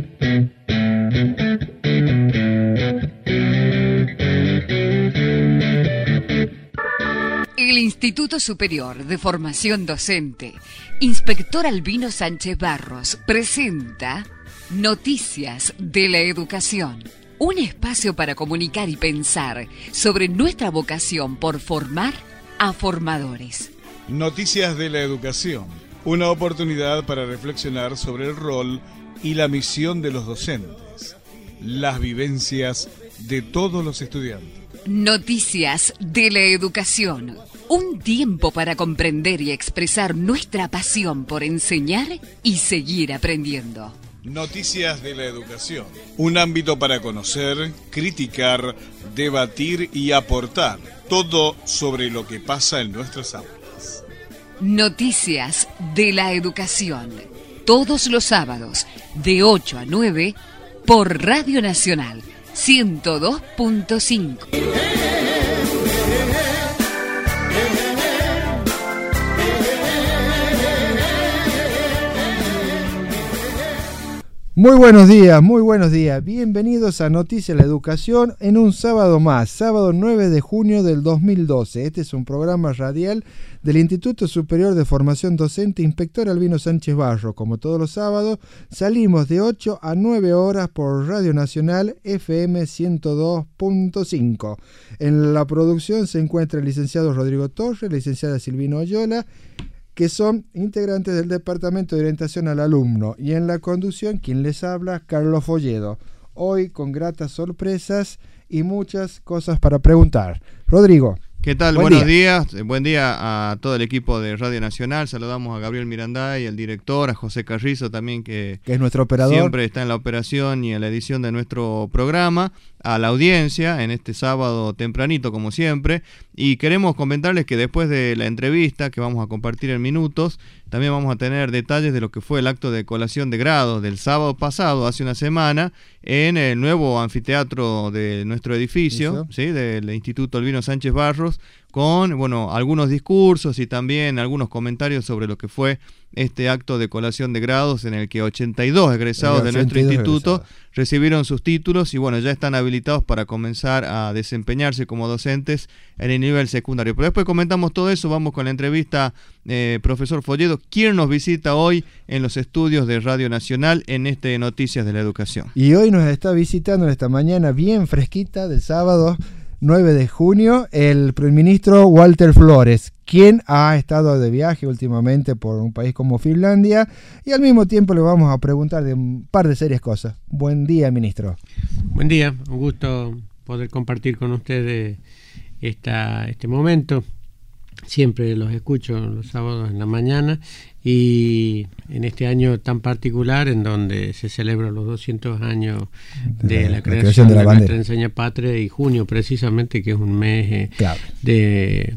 El Instituto Superior de Formación Docente, Inspector Albino Sánchez Barros, presenta Noticias de la Educación. Un espacio para comunicar y pensar sobre nuestra vocación por formar a formadores. Noticias de la Educación. Una oportunidad para reflexionar sobre el rol y la misión de los docentes. Las vivencias de todos los estudiantes. Noticias de la Educación. Un tiempo para comprender y expresar nuestra pasión por enseñar y seguir aprendiendo. Noticias de la Educación. Un ámbito para conocer, criticar, debatir y aportar. Todo sobre lo que pasa en nuestras aulas. Noticias de la Educación. Todos los sábados, de 8 a 9, por Radio Nacional 102.5. Muy buenos días, muy buenos días. Bienvenidos a Noticias de la Educación en un sábado más, sábado 9 de junio del 2012. Este es un programa radial del Instituto Superior de Formación Docente Inspector Albino Sánchez Barros. Como todos los sábados, salimos de 8 a 9 horas por Radio Nacional FM 102.5. En la producción se encuentra el licenciado Rodrigo Torres, la licenciada Silvina Oyola, que son integrantes del Departamento de Orientación al Alumno, y en la conducción quien les habla, Carlos Folledo. Hoy con gratas sorpresas y muchas cosas para preguntar. Rodrigo. ¿Qué tal? Buenos días. Buen día a todo el equipo de Radio Nacional. Saludamos a Gabriel Miranday, el director, a José Carrizo también, que es nuestro operador. Siempre está en la operación y en la edición de nuestro programa, a la audiencia en este sábado tempranito como siempre, y queremos comentarles que después de la entrevista que vamos a compartir en minutos, también vamos a tener detalles de lo que fue el acto de colación de grados del sábado pasado, hace una semana, en el nuevo anfiteatro de nuestro edificio, ¿sí? Del Instituto Albino Sánchez Barros, con algunos discursos y también algunos comentarios sobre lo que fue este acto de colación de grados, en el que 82 egresados de nuestro instituto recibieron sus títulos y ya están habilitados para comenzar a desempeñarse como docentes en el nivel secundario. Pero después comentamos todo eso, vamos con la entrevista, profesor Folledo, quien nos visita hoy en los estudios de Radio Nacional en este Noticias de la Educación. Y hoy nos está visitando en esta mañana bien fresquita del sábado 9 de junio, el ministro Walter Flores, quien ha estado de viaje últimamente por un país como Finlandia, y al mismo tiempo le vamos a preguntar de un par de serias cosas. Buen día, ministro. Buen día, un gusto poder compartir con ustedes este momento. Siempre los escucho los sábados en la mañana, y en este año tan particular en donde se celebran los 200 años de la creación de nuestra enseña patria, y junio precisamente, que es un mes de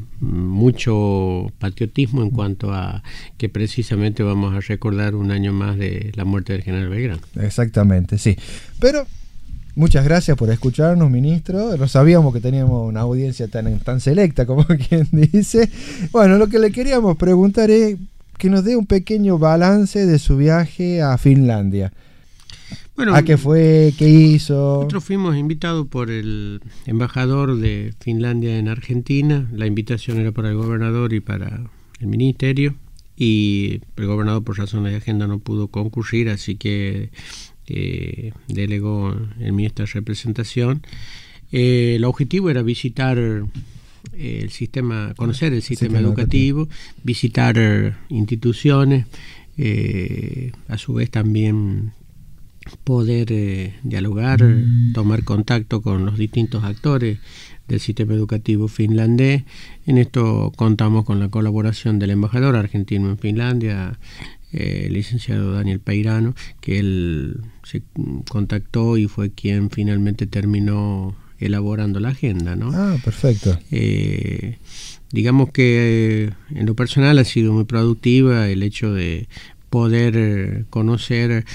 mucho patriotismo en cuanto a que precisamente vamos a recordar un año más de la muerte del general Belgrano. Exactamente, sí. Pero muchas gracias por escucharnos, ministro. No sabíamos que teníamos una audiencia tan selecta, como quien dice. Bueno, lo que le queríamos preguntar es que nos dé un pequeño balance de su viaje a Finlandia. ¿A qué fue? ¿Qué hizo? Nosotros fuimos invitados por el embajador de Finlandia en Argentina. La invitación era para el gobernador y para el ministerio, y el gobernador, por razones de agenda, no pudo concurrir, así que delegó en mí esta representación. El objetivo era visitar el sistema, conocer el sistema educativo, visitar instituciones, a su vez también poder dialogar, tomar contacto con los distintos actores del sistema educativo finlandés. En esto contamos con la colaboración del embajador argentino en Finlandia, el licenciado Daniel Peirano, que él se contactó y fue quien finalmente terminó elaborando la agenda, ¿no? Ah, perfecto. Digamos que en lo personal ha sido muy productiva el hecho de poder conocer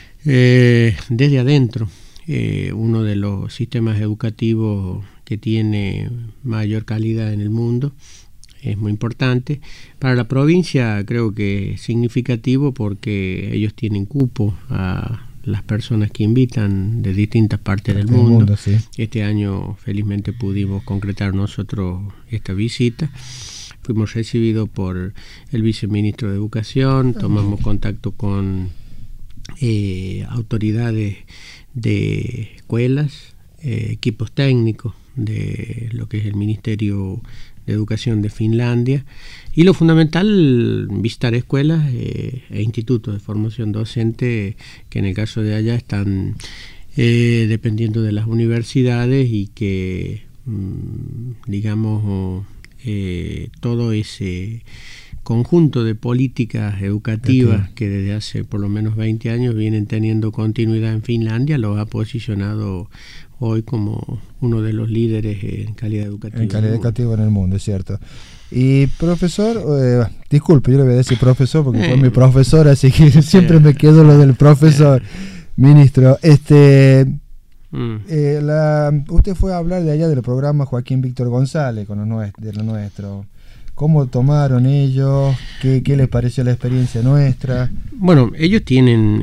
desde adentro uno de los sistemas educativos que tiene mayor calidad en el mundo. Es muy importante. Para la provincia creo que es significativo porque ellos tienen cupo a las personas que invitan de distintas partes del mundo. Sí. Este año felizmente pudimos concretar nosotros esta visita. Fuimos recibidos por el viceministro de Educación, tomamos contacto con autoridades de escuelas, equipos técnicos de lo que es el Ministerio de Educación de Finlandia, y lo fundamental, visitar escuelas e institutos de formación docente que en el caso de allá están dependiendo de las universidades y que digamos todo ese conjunto de políticas educativas que desde hace por lo menos 20 años vienen teniendo continuidad en Finlandia, lo ha posicionado hoy como uno de los líderes en calidad educativa. En calidad educativa en el mundo, es cierto. Y profesor, disculpe, yo le voy a decir profesor porque fue mi profesor, así que siempre me quedo lo del profesor. Ministro, usted fue a hablar de allá del programa Joaquín Víctor González con de lo nuestro. ¿Cómo tomaron ellos? ¿Qué les pareció la experiencia nuestra? Bueno, ellos tienen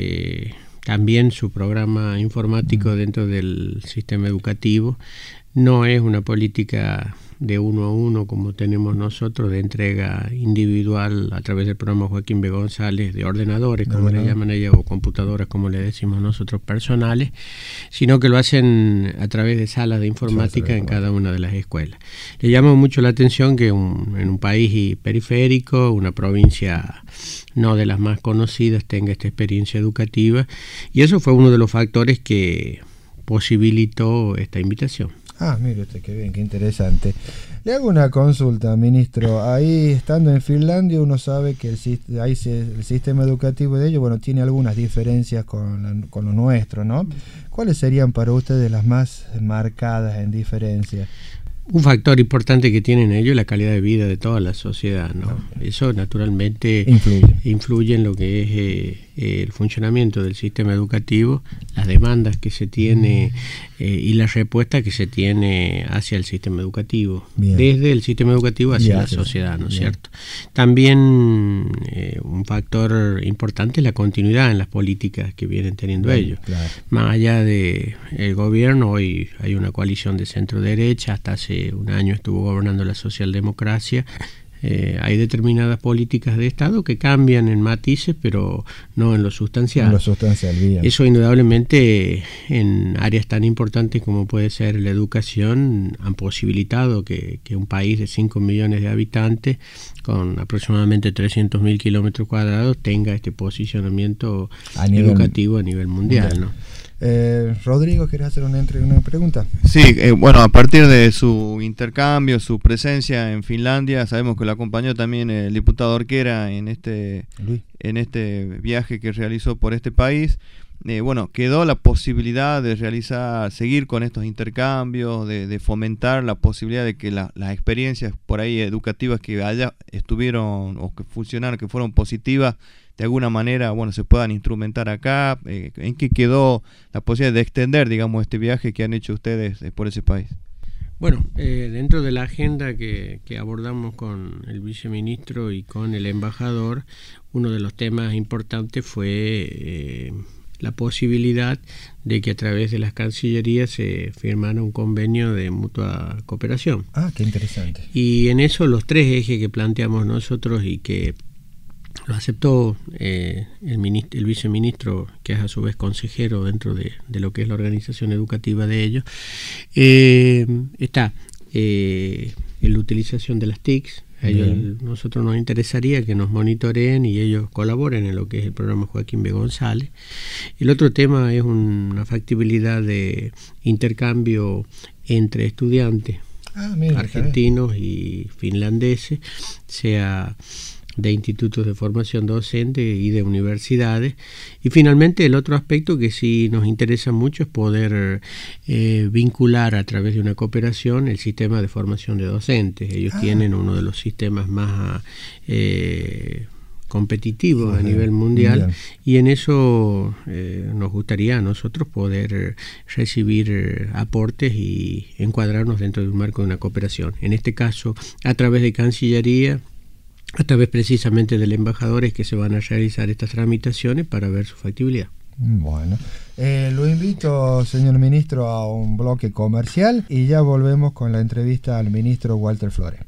también su programa informático dentro del sistema educativo. No es una política de uno a uno como tenemos nosotros, de entrega individual a través del programa Joaquín B. González, de ordenadores, como le llaman ellos, o computadoras, como le decimos nosotros, personales, sino que lo hacen a través de salas de informática en cada una de las escuelas. Le llama mucho la atención que en un país periférico, una provincia no de las más conocidas, tenga esta experiencia educativa, y eso fue uno de los factores que posibilitó esta invitación. Mire usted, qué bien, qué interesante. Le hago una consulta, ministro. Ahí, estando en Finlandia, uno sabe que el sistema educativo de ellos, bueno, tiene algunas diferencias con lo nuestro, ¿no? ¿Cuáles serían para ustedes las más marcadas en diferencia? Un factor importante que tienen ellos es la calidad de vida de toda la sociedad, ¿no? Eso naturalmente influye en lo que es el funcionamiento del sistema educativo, las demandas que se tiene y la respuesta que se tiene hacia el sistema educativo, desde el sistema educativo hacia la sociedad, ¿no es cierto? También un factor importante es la continuidad en las políticas que vienen teniendo ellos. Más allá del gobierno, hoy hay una coalición de centro derecha, hasta hace un año estuvo gobernando la socialdemocracia. Hay determinadas políticas de Estado que cambian en matices, pero no en lo sustancial. Eso indudablemente en áreas tan importantes como puede ser la educación han posibilitado que un país de 5 millones de habitantes con aproximadamente 300.000 kilómetros cuadrados tenga este posicionamiento educativo a nivel mundial, ¿no? Rodrigo, ¿quieres hacer una pregunta? Sí, bueno, a partir de su intercambio, su presencia en Finlandia, sabemos que lo acompañó también el diputado Orquera en este viaje que realizó por este país. Bueno, quedó la posibilidad de seguir con estos intercambios, de fomentar la posibilidad de que las experiencias por ahí educativas que allá estuvieron o que funcionaron, que fueron positivas, de alguna manera, bueno, se puedan instrumentar acá. ¿En qué quedó la posibilidad de extender, digamos, este viaje que han hecho ustedes por ese país? Bueno, dentro de la agenda que abordamos con el viceministro y con el embajador, uno de los temas importantes fue la posibilidad de que a través de las cancillerías se firmara un convenio de mutua cooperación. Qué interesante. Y en eso los tres ejes que planteamos nosotros y que lo aceptó el viceministro, que es a su vez consejero dentro de lo que es la organización educativa de ellos, está la utilización de las TICs. Nosotros nos interesaría que nos monitoreen y ellos colaboren en lo que es el programa Joaquín B. González. El otro tema es una factibilidad de intercambio entre estudiantes argentinos y finlandeses, sea de institutos de formación docente y de universidades. Y finalmente el otro aspecto que sí nos interesa mucho es poder vincular a través de una cooperación el sistema de formación de docentes. Ellos tienen uno de los sistemas más competitivos a nivel mundial, y en eso nos gustaría a nosotros poder recibir aportes y encuadrarnos dentro de un marco de una cooperación. En este caso, a través de Cancillería, a través precisamente del embajador, es que se van a realizar estas tramitaciones para ver su factibilidad. Bueno, lo invito, señor ministro, a un bloque comercial y ya volvemos con la entrevista al ministro Walter Flores.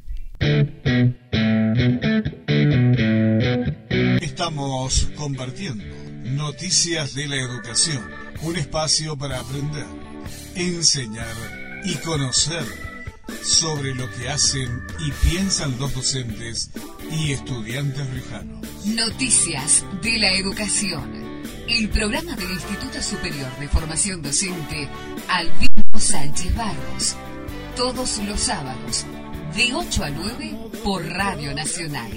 Estamos compartiendo Noticias de la Educación, un espacio para aprender, enseñar y conocer sobre lo que hacen y piensan los docentes y estudiantes riojanos. Noticias de la Educación, el programa del Instituto Superior de Formación Docente Albino Sánchez Barros, todos los sábados de 8 a 9 por Radio Nacional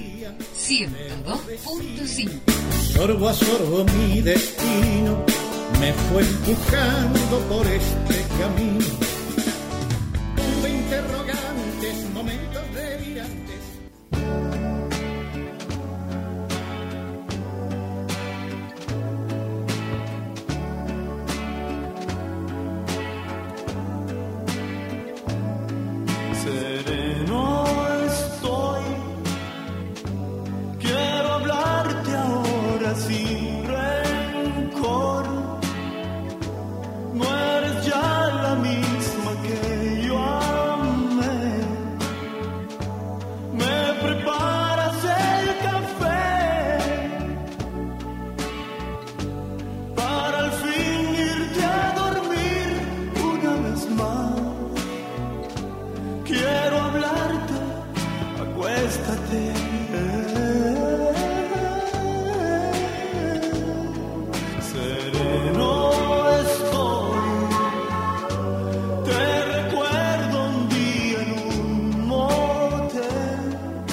102.5. Sorbo a sorbo mi destino me fue empujando por este camino. Tuve interrogantes, momentos delirantes. Sereno estoy, quiero hablarte ahora sin rencor. No eres ya la misma que yo amé. Me preparas el café para al fin irte a dormir una vez más. Quiero hablarte, acuéstate. Sereno estoy, te recuerdo un día en un motel.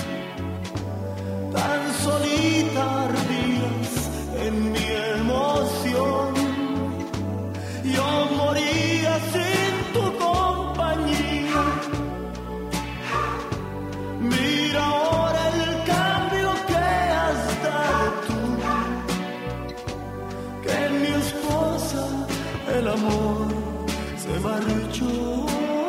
Tan solita ardías en mi emoción. Yo moría sin tu compañía. Mira ahora el cambio que has dado tú, que en mi esposa el amor se marchó.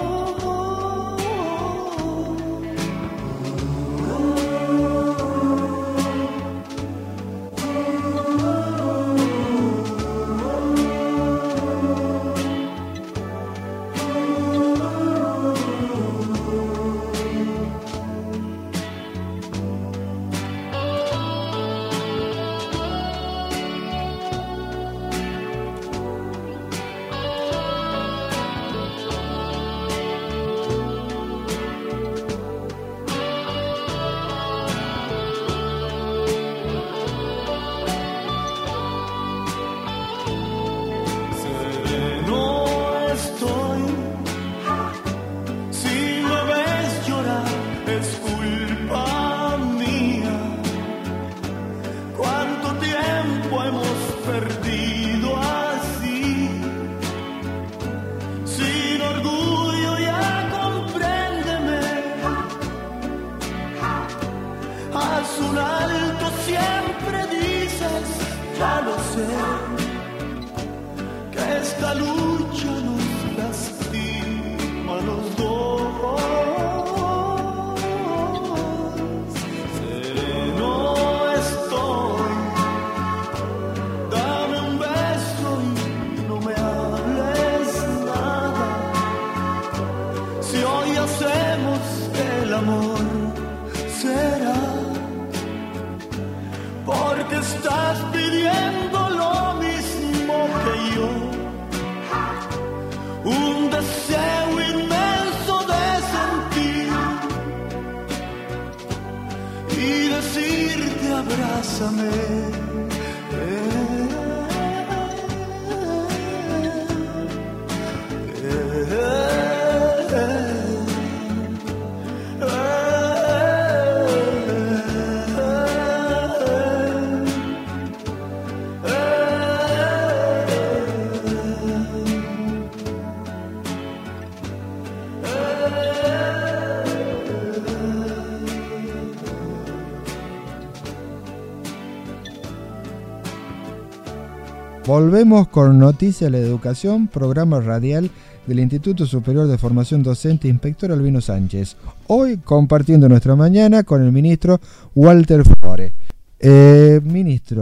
Volvemos con Noticias de la Educación, programa radial del Instituto Superior de Formación Docente Inspector Albino Sánchez. Hoy compartiendo nuestra mañana con el ministro Walter Flores. Ministro,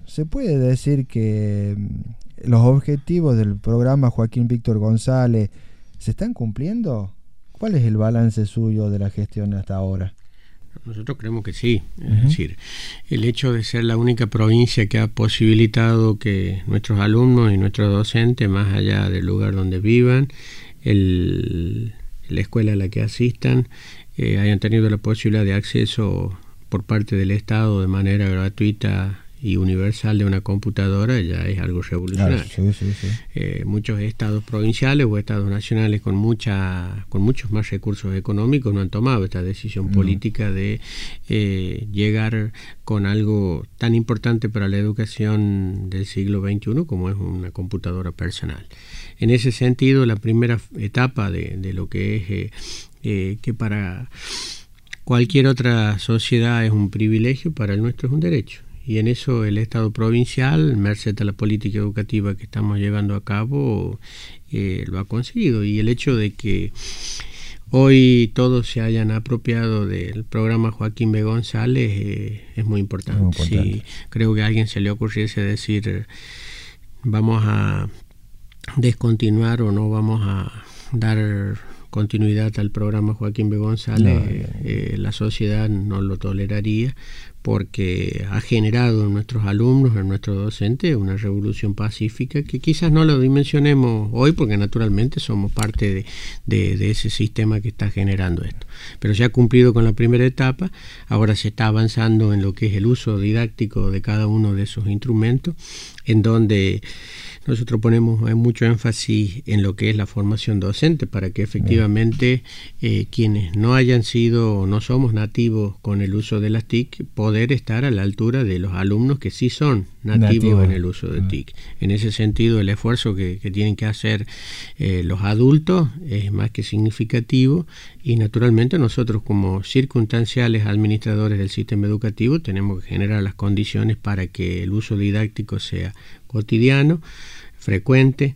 ¿se puede decir que los objetivos del programa Joaquín Víctor González se están cumpliendo? ¿Cuál es el balance suyo de la gestión hasta ahora? Nosotros creemos que sí, es decir, el hecho de ser la única provincia que ha posibilitado que nuestros alumnos y nuestros docentes, más allá del lugar donde vivan, la escuela a la que asistan, hayan tenido la posibilidad de acceso por parte del Estado de manera gratuita y universal de una computadora, ya es algo revolucionario. Claro, sí. Muchos estados provinciales o estados nacionales con muchos más recursos económicos no han tomado esta decisión política de llegar con algo tan importante para la educación del siglo XXI como es una computadora personal. En ese sentido, la primera etapa de lo que es que para cualquier otra sociedad es un privilegio, para el nuestro es un derecho. Y en eso el Estado provincial, merced a la política educativa que estamos llevando a cabo, lo ha conseguido. Y el hecho de que hoy todos se hayan apropiado del programa Joaquín B. González es muy importante. Sí, creo que a alguien se le ocurriese decir vamos a descontinuar o no vamos a dar continuidad al programa Joaquín B. González, la sociedad no lo toleraría, porque ha generado en nuestros alumnos, en nuestros docentes, una revolución pacífica que quizás no lo dimensionemos hoy, porque naturalmente somos parte de ese sistema que está generando esto. Pero se ha cumplido con la primera etapa, ahora se está avanzando en lo que es el uso didáctico de cada uno de esos instrumentos, en donde nosotros ponemos mucho énfasis en lo que es la formación docente, para que efectivamente quienes no hayan sido o no somos nativos con el uso de las TIC, poder estar a la altura de los alumnos que sí son nativos en el uso de TIC. En ese sentido, el esfuerzo que tienen que hacer los adultos es más que significativo, y naturalmente nosotros, como circunstanciales administradores del sistema educativo, tenemos que generar las condiciones para que el uso didáctico sea cotidiano, frecuente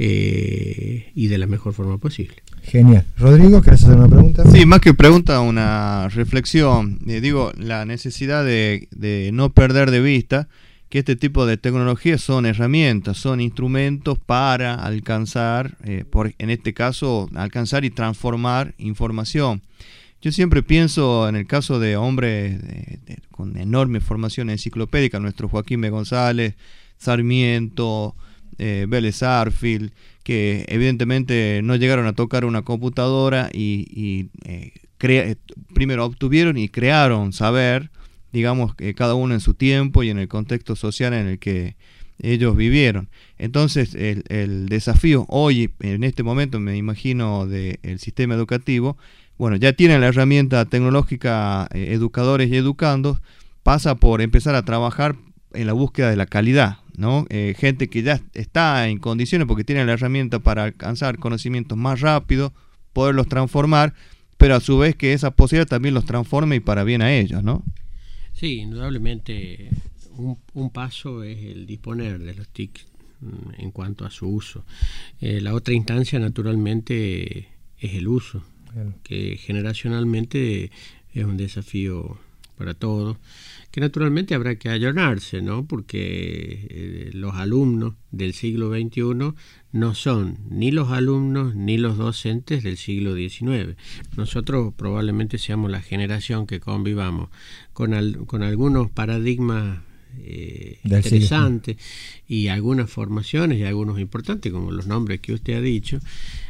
y de la mejor forma posible. Genial. Rodrigo, ¿querés hacer una pregunta? Sí, más que pregunta, una reflexión. Digo, la necesidad de no perder de vista que este tipo de tecnologías son herramientas, son instrumentos para alcanzar, en este caso, alcanzar y transformar información. Yo siempre pienso en el caso de hombres con enorme formación enciclopédica, nuestro Joaquín B. González, Sarmiento, Vélez Arfield, que evidentemente no llegaron a tocar una computadora y primero obtuvieron y crearon saber, digamos, cada uno en su tiempo y en el contexto social en el que ellos vivieron. Entonces el desafío hoy, en este momento, me imagino, del sistema educativo, bueno, ya tienen la herramienta tecnológica, educadores y educandos, pasa por empezar a trabajar en la búsqueda de la calidad, ¿no? Gente que ya está en condiciones porque tiene la herramienta para alcanzar conocimientos más rápido, poderlos transformar, pero a su vez que esa posibilidad también los transforme y para bien a ellos, ¿no? Sí, indudablemente un paso es el disponer de los TIC en cuanto a su uso. La otra instancia, naturalmente, es el uso, que generacionalmente es un desafío para todos, que naturalmente habrá que ayornarse, ¿no? Porque los alumnos del siglo XXI no son ni los alumnos ni los docentes del siglo XIX. Nosotros probablemente seamos la generación que convivamos con algunos paradigmas interesantes y algunas formaciones y algunos importantes, como los nombres que usted ha dicho,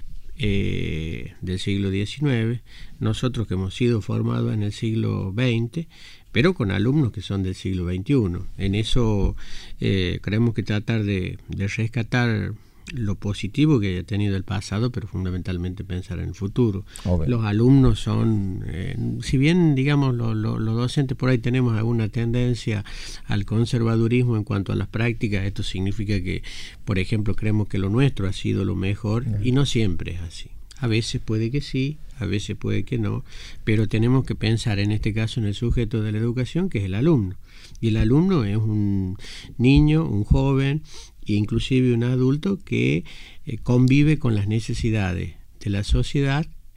del siglo XIX, nosotros que hemos sido formados en el siglo XX, pero con alumnos que son del siglo XXI. En eso creemos que tratar de rescatar lo positivo que haya tenido el pasado, pero fundamentalmente pensar en el futuro. Los alumnos son, si bien, digamos, los docentes por ahí tenemos alguna tendencia al conservadurismo en cuanto a las prácticas, esto significa que, por ejemplo, creemos que lo nuestro ha sido lo mejor, y no siempre es así. A veces puede que sí, a veces puede que no, pero tenemos que pensar en este caso en el sujeto de la educación, que es el alumno. Y el alumno es un niño, un joven, e inclusive un adulto que convive con las necesidades de la sociedad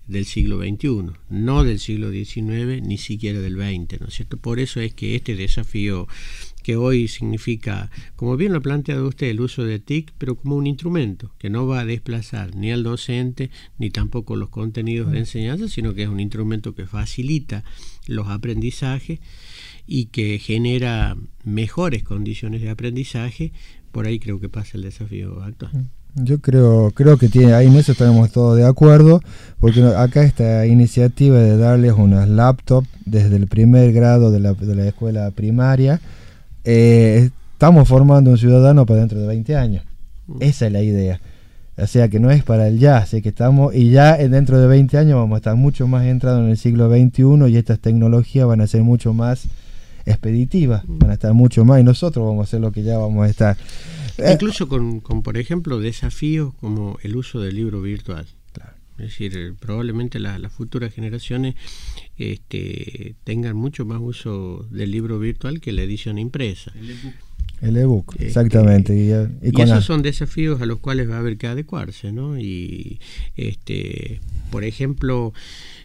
del siglo XXI, no del siglo XIX, ni siquiera del XX, ¿no es cierto? Por eso es que este desafío que hoy significa, como bien lo ha planteado usted, el uso de TIC, pero como un instrumento que no va a desplazar ni al docente, ni tampoco los contenidos de enseñanza, sino que es un instrumento que facilita los aprendizajes y que genera mejores condiciones de aprendizaje. Por ahí creo que pasa el desafío actual. Yo creo que tiene, ahí en eso estamos todos de acuerdo, porque acá esta iniciativa de darles unas laptops desde el primer grado de la escuela primaria, estamos formando un ciudadano para dentro de 20 años. Esa es la idea. O sea que no es para el ya, así que estamos, y ya dentro de 20 años vamos a estar mucho más entrados en el siglo XXI y estas tecnologías van a ser mucho más expeditivas, van a estar mucho más, y nosotros vamos a hacer lo que ya vamos a estar. Incluso con por ejemplo, desafíos como el uso del libro virtual. Claro. Es decir, probablemente las futuras generaciones tengan mucho más uso del libro virtual que la edición impresa. El ebook, exactamente. Y esos son desafíos a los cuales va a haber que adecuarse, ¿no? Y por ejemplo,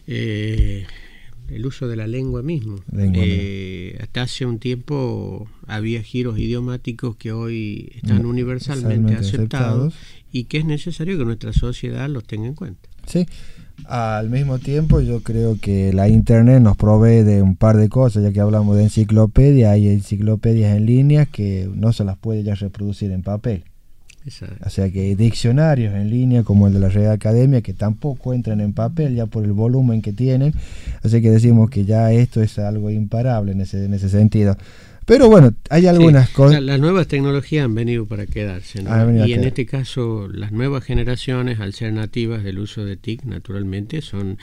el uso de la lengua mismo. Hasta hace un tiempo había giros idiomáticos que hoy están universalmente aceptados y que es necesario que nuestra sociedad los tenga en cuenta. Sí, al mismo tiempo yo creo que la internet nos provee de un par de cosas, ya que hablamos de enciclopedia, hay enciclopedias en línea que no se las puede ya reproducir en papel. Exacto. O sea que hay diccionarios en línea como el de la Real Academia que tampoco entran en papel ya por el volumen que tienen, así que decimos que ya esto es algo imparable en ese sentido. Pero bueno, hay algunas cosas. Las nuevas tecnologías han venido para quedarse, ¿no? Y en este caso, las nuevas generaciones, al ser nativas del uso de TIC, naturalmente, son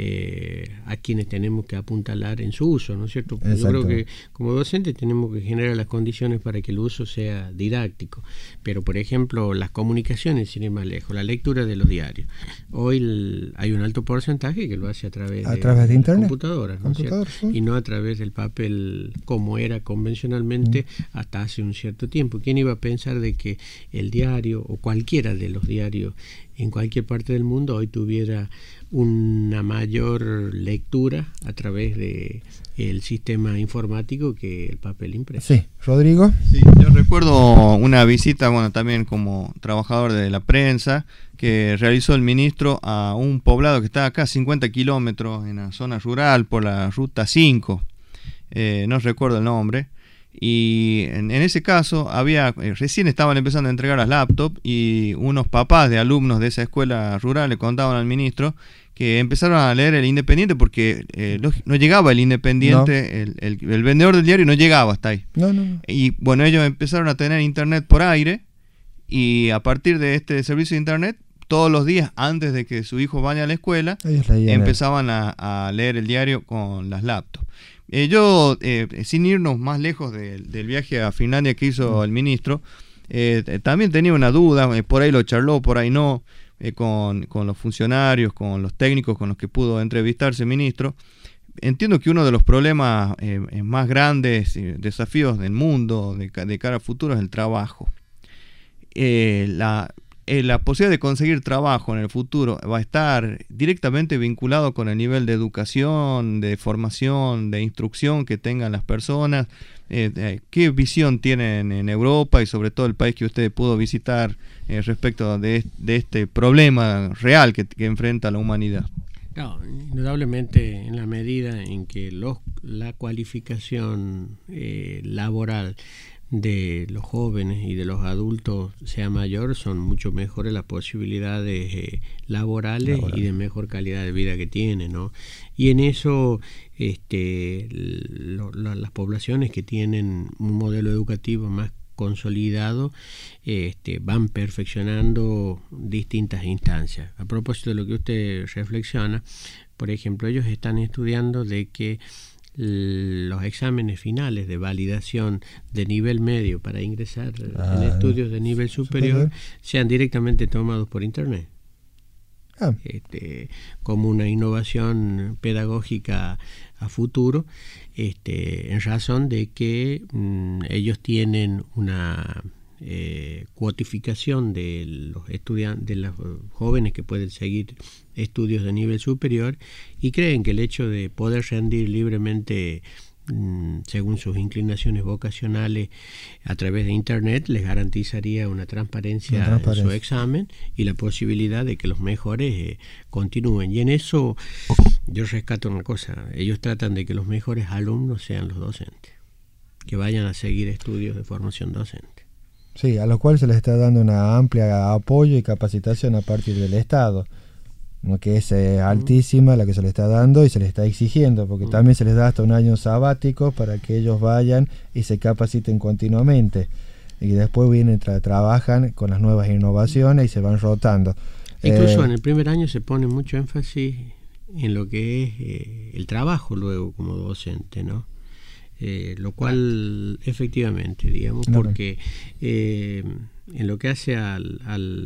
a quienes tenemos que apuntalar en su uso, ¿no es cierto? Yo creo que como docentes tenemos que generar las condiciones para que el uso sea didáctico. Pero, por ejemplo, las comunicaciones, sin ir más lejos, la lectura de los diarios. Hoy hay un alto porcentaje que lo hace a través de internet, computadoras, ¿no es cierto? Sí. Y no a través del papel como era convencionalmente hasta hace un cierto tiempo. ¿Quién iba a pensar de que el diario o cualquiera de los diarios en cualquier parte del mundo hoy tuviera una mayor lectura a través de el sistema informático que el papel impreso? Sí, Rodrigo. Sí, yo recuerdo una visita, bueno, también como trabajador de la prensa, que realizó el ministro a un poblado que está acá a 50 kilómetros en la zona rural por la ruta 5, no recuerdo el nombre. Y en ese caso recién estaban empezando a entregar las laptops y unos papás de alumnos de esa escuela rural le contaban al ministro que empezaron a leer el Independiente porque no llegaba el Independiente, no. El vendedor del diario no llegaba hasta ahí. No. Y bueno, ellos empezaron a tener internet por aire y a partir de este servicio de internet, todos los días antes de que su hijo vaya a la escuela, empezaban a leer el diario con las laptops. Yo, sin irnos más lejos del viaje a Finlandia que hizo el ministro, también tenía una duda, por ahí lo charló, por ahí no, con los funcionarios, con los técnicos con los que pudo entrevistarse el ministro. Entiendo que uno de los problemas más grandes, desafíos del mundo de cara al futuro es el trabajo. La posibilidad de conseguir trabajo en el futuro va a estar directamente vinculado con el nivel de educación, de formación, de instrucción que tengan las personas. ¿Qué visión tienen en Europa y sobre todo el país que usted pudo visitar respecto de este problema real que enfrenta la humanidad? No, indudablemente en la medida en que la cualificación laboral de los jóvenes y de los adultos sea mayor, son mucho mejores las posibilidades laborales y de mejor calidad de vida que tienen, ¿no? Y en eso las poblaciones que tienen un modelo educativo más consolidado van perfeccionando distintas instancias. A propósito de lo que usted reflexiona, por ejemplo, ellos están estudiando de que los exámenes finales de validación de nivel medio para ingresar en estudios de nivel superior sean directamente tomados por internet. Como una innovación pedagógica a futuro, en razón de que ellos tienen una cuotificación de los estudiantes, de los jóvenes que pueden seguir estudios de nivel superior, y creen que el hecho de poder rendir libremente según sus inclinaciones vocacionales a través de internet les garantizaría una transparencia en su examen y la posibilidad de que los mejores continúen. Y en eso yo rescato una cosa: ellos tratan de que los mejores alumnos sean los docentes, que vayan a seguir estudios de formación docente. Sí, a lo cual se les está dando una amplia apoyo y capacitación a partir del Estado, que es altísima la que se les está dando y se les está exigiendo, porque también se les da hasta un año sabático para que ellos vayan y se capaciten continuamente, y después vienen, trabajan con las nuevas innovaciones y se van rotando. Incluso en el primer año se pone mucho énfasis en lo que es el trabajo luego como docente, ¿no? Lo cual efectivamente, digamos, porque en lo que hace al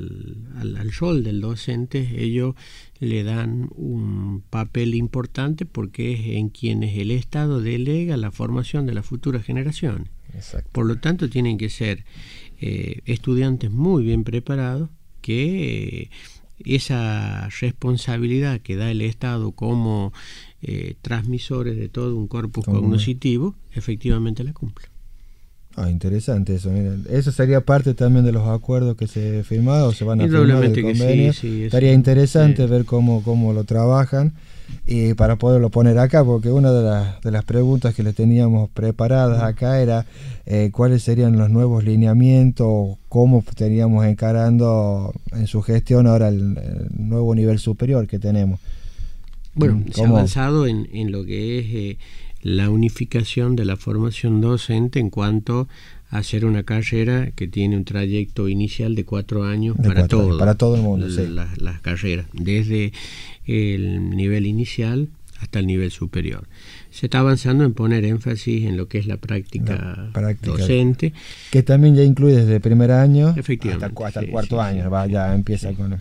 rol del docente, ellos le dan un papel importante porque es en quienes el Estado delega la formación de las futuras generaciones. Exacto. Por lo tanto, tienen que ser estudiantes muy bien preparados, que esa responsabilidad que da el Estado como transmisores de todo un corpus cognoscitivo, efectivamente la cumple. Interesante eso. Miren, eso sería parte también de los acuerdos que se firmaron o se van a firmar del convenio. Sí, estaría interesante ver cómo lo trabajan, y para poderlo poner acá, porque una de las preguntas que les teníamos preparadas acá era cuáles serían los nuevos lineamientos, cómo estaríamos encarando en su gestión ahora el nuevo nivel superior que tenemos. Bueno, se ha avanzado en lo que es la unificación de la formación docente en cuanto a hacer una carrera que tiene un trayecto inicial de 4 años para todo el mundo, las carreras, desde el nivel inicial hasta el nivel superior. Se está avanzando en poner énfasis en lo que es la práctica docente, que también ya incluye desde el primer año efectivamente, hasta el cuarto año, ya empieza con...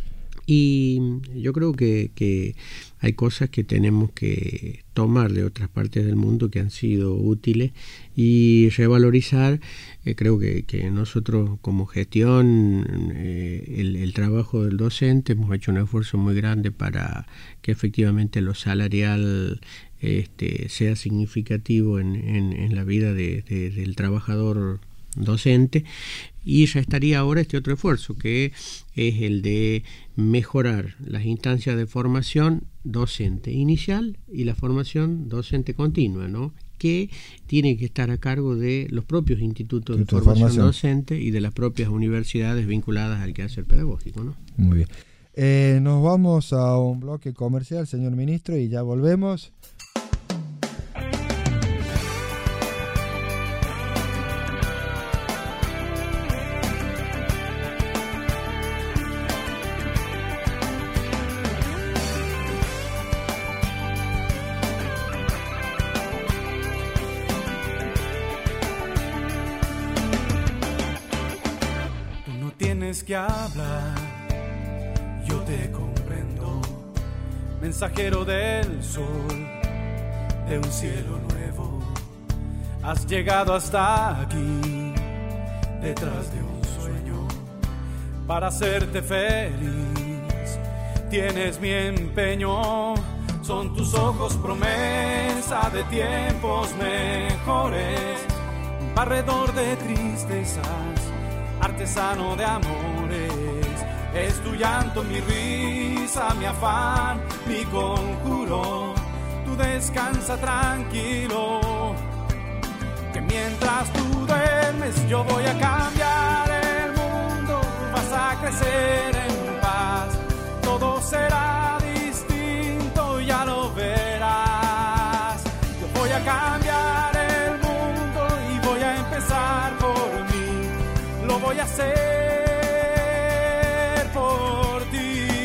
Y yo creo que hay cosas que tenemos que tomar de otras partes del mundo que han sido útiles y revalorizar. Creo que nosotros como gestión, el trabajo del docente, hemos hecho un esfuerzo muy grande para que efectivamente lo salarial sea significativo en la vida del trabajador docente. Y ya estaría ahora este otro esfuerzo, que es el de mejorar las instancias de formación docente inicial y la formación docente continua, ¿no? Que tiene que estar a cargo de los propios institutos de formación docente y de las propias universidades vinculadas al quehacer pedagógico, ¿no? Muy bien. Nos vamos a un bloque comercial, señor ministro, y ya volvemos. Que hablar, yo te comprendo, mensajero del sol, de un cielo nuevo, has llegado hasta aquí, detrás de un sueño, para hacerte feliz, tienes mi empeño, son tus ojos promesa de tiempos mejores, un barredor de tristezas, artesano de amores, es tu llanto, mi risa, mi afán, mi conjuro, tú descansa tranquilo, que mientras tú duermes yo voy a cambiar el mundo, vas a crecer en paz, todo será distinto, ya lo verás, yo voy a cambiar el mundo y voy a empezar por mí, lo voy a hacer por ti.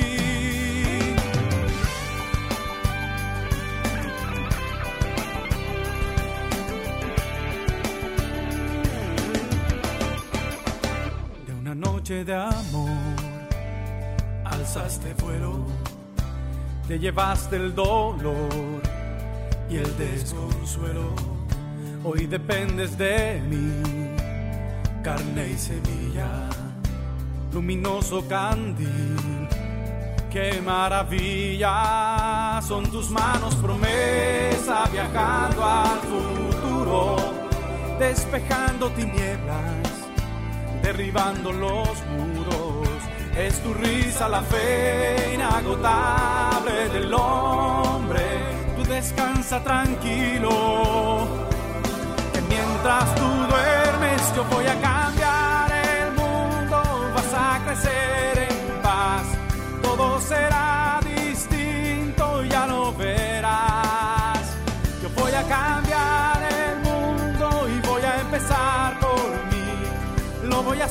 De una noche de amor alzaste vuelo, te llevaste el dolor y el desconsuelo. Hoy dependes de mí, carne y semilla, luminoso candil. ¡Qué maravilla! Son tus manos promesa, viajando al futuro, despejando tinieblas, derribando los muros. Es tu risa la fe inagotable del hombre. Tú descansa tranquilo, que mientras tú duermes yo voy a cambiar el mundo. Vas a crecer en paz, todo será distinto, ya lo verás. Yo voy a cambiar el mundo y voy a empezar por mí. Lo voy a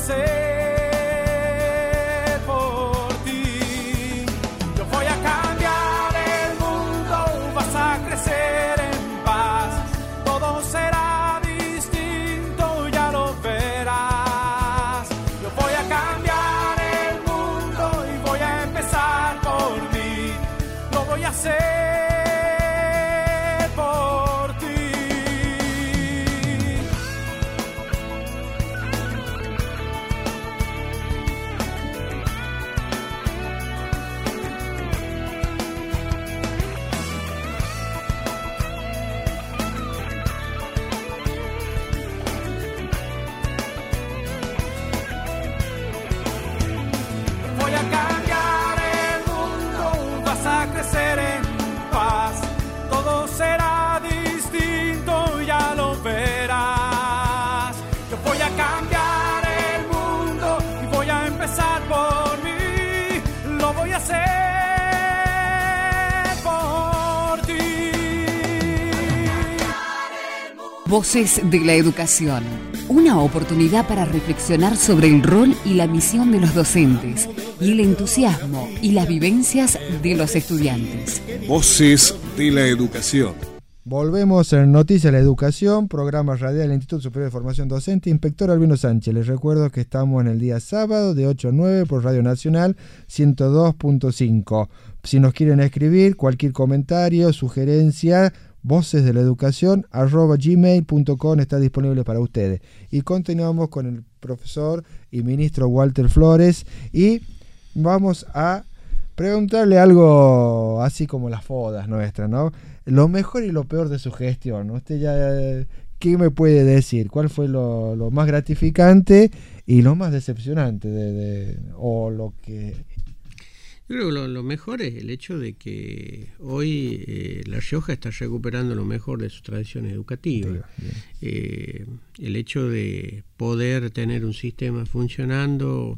hacer por ti. Yo voy a cambiar el mundo, vas a crecer en paz. Todo será distinto, ya lo verás. Yo voy a cambiar el mundo y voy a empezar por mí. Lo voy a hacer por ti. Voy a cambiar el mundo, vas a crecer en paz. Todo será distinto, ya lo verás. Yo voy a cambiar el mundo y voy a empezar por mí. Lo voy a hacer por ti. Voces de la Educación. Una oportunidad para reflexionar sobre el rol y la misión de los docentes y el entusiasmo y las vivencias de los estudiantes. Voces de la Educación. Volvemos en Noticias de la Educación, programa radial del Instituto Superior de Formación Docente, Inspector Albino Sánchez. Les recuerdo que estamos en el día sábado de 8 a 9 por Radio Nacional 102.5. Si nos quieren escribir cualquier comentario, sugerencia, vocesdelaeducacion@gmail.com está disponible para ustedes. Y continuamos con el profesor y ministro Walter Flores y vamos a preguntarle algo así como las fodas nuestras, ¿no? Lo mejor y lo peor de su gestión. Usted ya, ¿qué me puede decir? ¿Cuál fue lo más gratificante y lo más decepcionante o lo que... Yo creo que lo mejor es el hecho de que hoy La Rioja está recuperando lo mejor de sus tradiciones educativas. El hecho de poder tener un sistema funcionando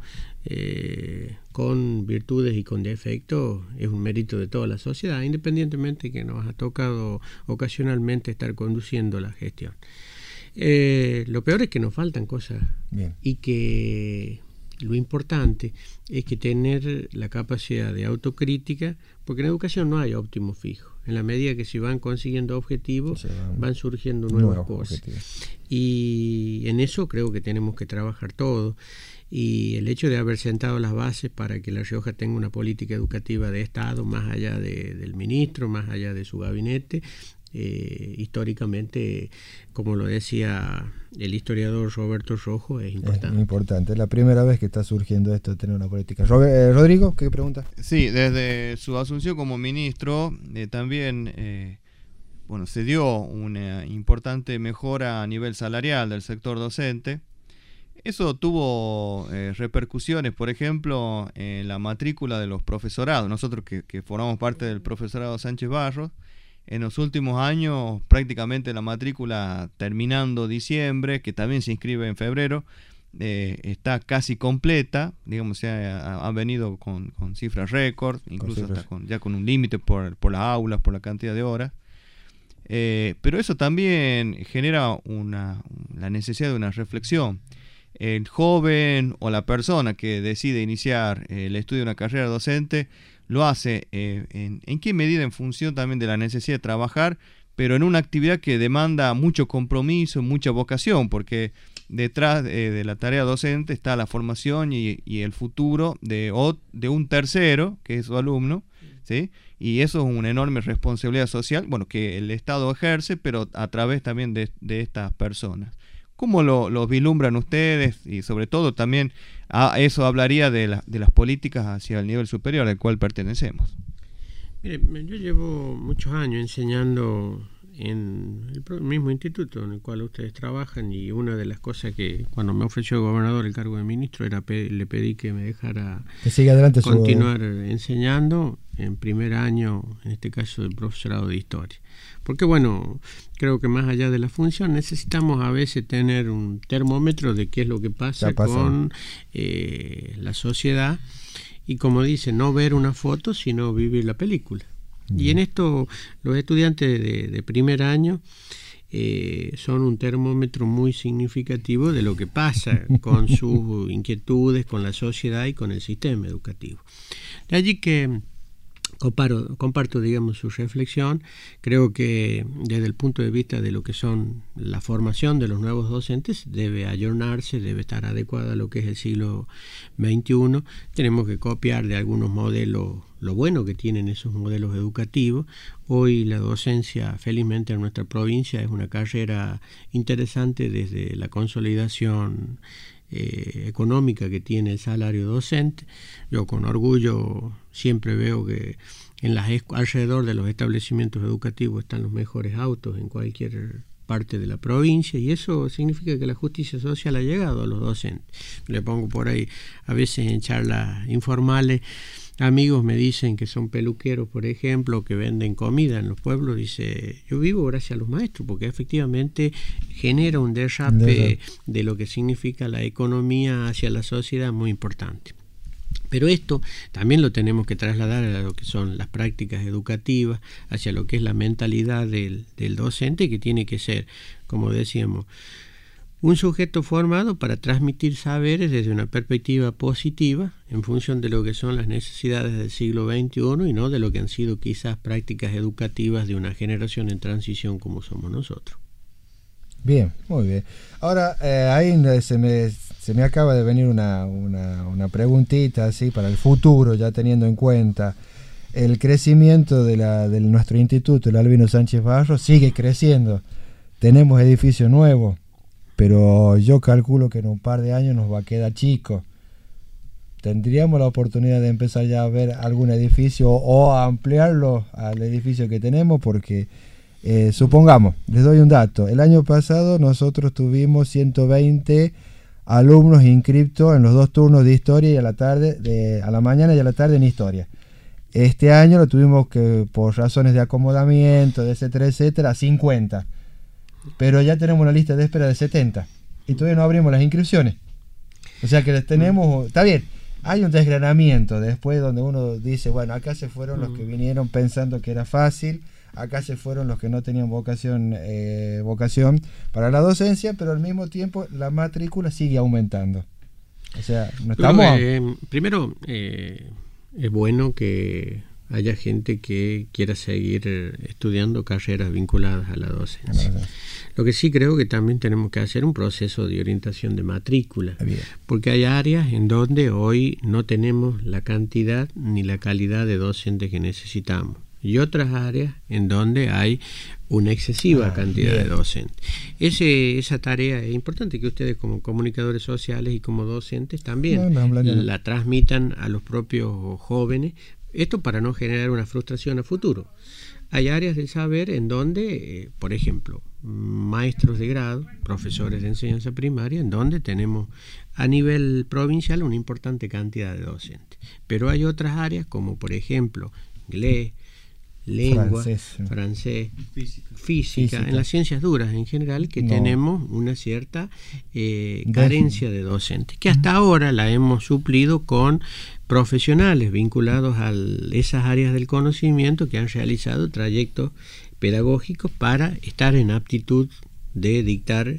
con virtudes y con defectos es un mérito de toda la sociedad, independientemente que nos ha tocado ocasionalmente estar conduciendo la gestión. Lo peor es que nos faltan cosas. Bien. Y que... Lo importante es que tener la capacidad de autocrítica, porque en educación no hay óptimo fijo. En la medida que se van consiguiendo objetivos, van surgiendo nuevas cosas. Y en eso creo que tenemos que trabajar todos. Y el hecho de haber sentado las bases para que La Rioja tenga una política educativa de Estado, más allá del ministro, más allá de su gabinete, históricamente, como lo decía el historiador Roberto Rojo, es importante. Es importante, es la primera vez que está surgiendo esto de tener una política. Rodrigo, ¿qué pregunta? Sí, desde su asunción como ministro también se dio una importante mejora a nivel salarial del sector docente. Eso tuvo repercusiones, por ejemplo, en la matrícula de los profesorados. Nosotros que formamos parte del profesorado Sánchez Barros, en los últimos años prácticamente la matrícula terminando diciembre, que también se inscribe en febrero, está casi completa. Digamos, ha venido con cifras récord, incluso hasta ya con un límite por las aulas, por la cantidad de horas. Pero eso también genera la necesidad de una reflexión. El joven o la persona que decide iniciar el estudio de una carrera docente lo hace en qué medida en función también de la necesidad de trabajar, pero en una actividad que demanda mucho compromiso, mucha vocación, porque detrás de la tarea docente está la formación y el futuro de un tercero, que es su alumno, ¿sí? Y eso es una enorme responsabilidad social, que el Estado ejerce, pero a través también de estas personas. ¿Cómo lo vislumbran ustedes? Y sobre todo también eso hablaría de las políticas hacia el nivel superior al cual pertenecemos. Mire, yo llevo muchos años enseñando en el mismo instituto en el cual ustedes trabajan, y una de las cosas que cuando me ofreció el gobernador el cargo de ministro le pedí que me dejara que siga adelante continuar enseñando en primer año, en este caso del profesorado de historia, porque bueno, creo que más allá de la función necesitamos a veces tener un termómetro de qué es lo que pasa con la sociedad, y como dice, no ver una foto sino vivir la película. Y en esto los estudiantes de primer año son un termómetro muy significativo de lo que pasa con sus inquietudes, con la sociedad y con el sistema educativo. De allí que comparto, digamos, su reflexión. Creo que desde el punto de vista de lo que son la formación de los nuevos docentes debe ayornarse, debe estar adecuada a lo que es el siglo XXI. Tenemos que copiar de algunos modelos lo bueno que tienen esos modelos educativos. Hoy la docencia, felizmente, en nuestra provincia es una carrera interesante desde la consolidación económica que tiene el salario docente. Yo con orgullo siempre veo que alrededor de los establecimientos educativos están los mejores autos en cualquier parte de la provincia, y eso significa que la justicia social ha llegado a los docentes. Le pongo por ahí, a veces en charlas informales, amigos me dicen que son peluqueros, por ejemplo, que venden comida en los pueblos. Dice, yo vivo gracias a los maestros, porque efectivamente genera un derrape de lo que significa la economía hacia la sociedad muy importante. Pero esto también lo tenemos que trasladar a lo que son las prácticas educativas, hacia lo que es la mentalidad del docente, que tiene que ser, como decíamos, un sujeto formado para transmitir saberes desde una perspectiva positiva en función de lo que son las necesidades del siglo XXI y no de lo que han sido quizás prácticas educativas de una generación en transición como somos nosotros. Bien, muy bien. Ahora, ahí se me acaba de venir una preguntita así para el futuro, ya teniendo en cuenta el crecimiento de nuestro instituto, el Albino Sánchez Barros, sigue creciendo. Tenemos edificio nuevo, pero yo calculo que en un par de años nos va a quedar chico. ¿Tendríamos la oportunidad de empezar ya a ver algún edificio o a ampliarlo al edificio que tenemos? Porque supongamos, les doy un dato, el año pasado nosotros tuvimos 120 alumnos inscriptos en los 2 turnos de historia y a la mañana y a la tarde en historia. Este año lo tuvimos que, por razones de acomodamiento, de etcétera, 50. Pero ya tenemos una lista de espera de 70 y todavía no abrimos las inscripciones. O sea que les tenemos, está bien, hay un desgranamiento después donde uno dice, bueno, acá se fueron los que vinieron pensando que era fácil, acá se fueron los que no tenían vocación para la docencia, pero al mismo tiempo la matrícula sigue aumentando. O sea, no estamos... Primero, es bueno que haya gente que quiera seguir estudiando carreras vinculadas a la docencia. Lo que sí creo que también tenemos que hacer un proceso de orientación de matrícula, porque hay áreas en donde hoy no tenemos la cantidad ni la calidad de docentes que necesitamos, y otras áreas en donde hay una excesiva cantidad de docentes. Esa tarea es importante que ustedes como comunicadores sociales y como docentes también la transmitan a los propios jóvenes, esto para no generar una frustración a futuro. Hay áreas del saber en donde, por ejemplo, maestros de grado, profesores de enseñanza primaria, en donde tenemos a nivel provincial una importante cantidad de docentes. Pero hay otras áreas como, por ejemplo, inglés, lengua, francés, física, en las ciencias duras en general, que tenemos una cierta carencia de docentes, que hasta ahora la hemos suplido con profesionales vinculados a esas áreas del conocimiento que han realizado trayectos pedagógicos para estar en aptitud de dictar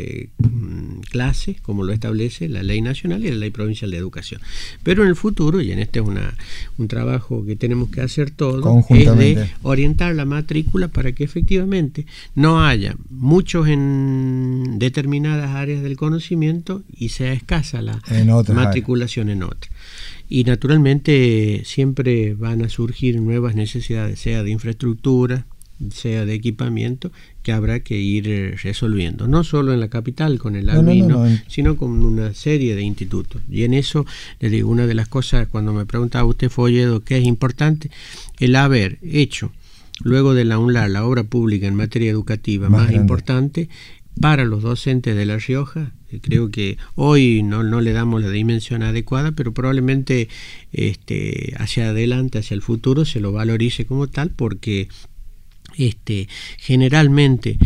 clases, como lo establece la ley nacional y la ley provincial de educación. Pero en el futuro, y en este es un trabajo que tenemos que hacer todos, es de orientar la matrícula para que efectivamente no haya muchos en determinadas áreas del conocimiento y sea escasa la matriculación en otras. Y naturalmente siempre van a surgir nuevas necesidades, sea de infraestructura, sea de equipamiento, que habrá que ir resolviendo, no solo en la capital con el albino, sino con una serie de institutos. Y en eso, les digo, una de las cosas, cuando me preguntaba usted, Folledo, ¿qué es importante? El haber hecho, luego de la UNLAR, la obra pública en materia educativa más importante para los docentes de La Rioja. Creo que hoy no le damos la dimensión adecuada, pero probablemente hacia adelante, hacia el futuro, se lo valorice como tal, porque generalmente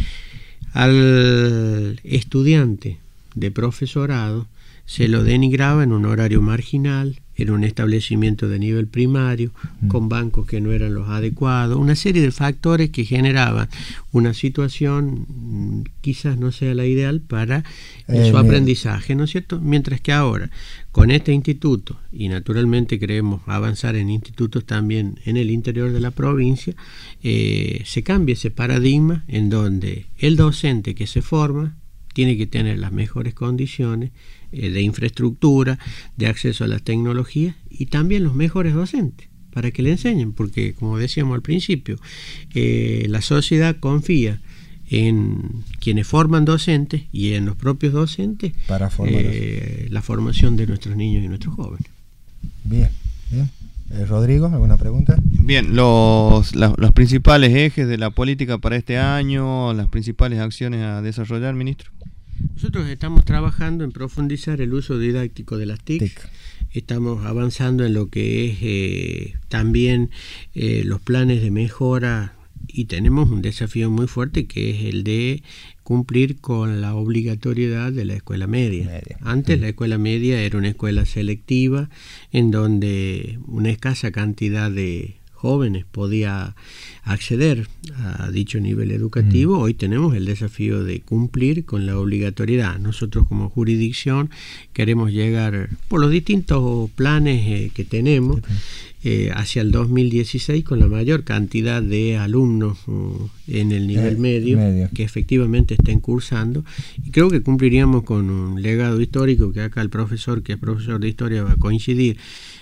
al estudiante de profesorado se lo denigraba en un horario marginal, en un establecimiento de nivel primario, con bancos que no eran los adecuados, una serie de factores que generaban una situación quizás no sea la ideal para su aprendizaje, ¿no es cierto? Mientras que ahora, con este instituto, y naturalmente queremos avanzar en institutos también en el interior de la provincia, se cambia ese paradigma en donde el docente que se forma tiene que tener las mejores condiciones de infraestructura, de acceso a las tecnologías y también los mejores docentes para que le enseñen, porque como decíamos al principio, la sociedad confía en quienes forman docentes y en los propios docentes para la formación de nuestros niños y nuestros jóvenes. Bien. Rodrigo, ¿alguna pregunta? Bien, los principales ejes de la política para este año, las principales acciones a desarrollar, ministro. Nosotros estamos trabajando en profundizar el uso didáctico de las TIC. Estamos avanzando en lo que es también los planes de mejora, y tenemos un desafío muy fuerte que es el de cumplir con la obligatoriedad de la escuela media. Antes la escuela media era una escuela selectiva en donde una escasa cantidad de jóvenes podía acceder a dicho nivel educativo. Hoy tenemos el desafío de cumplir con la obligatoriedad. Nosotros como jurisdicción queremos llegar por los distintos planes que tenemos hacia el 2016 con la mayor cantidad de alumnos en el nivel medio que efectivamente estén cursando, y creo que cumpliríamos con un legado histórico que acá el profesor, que es profesor de historia, va a coincidir.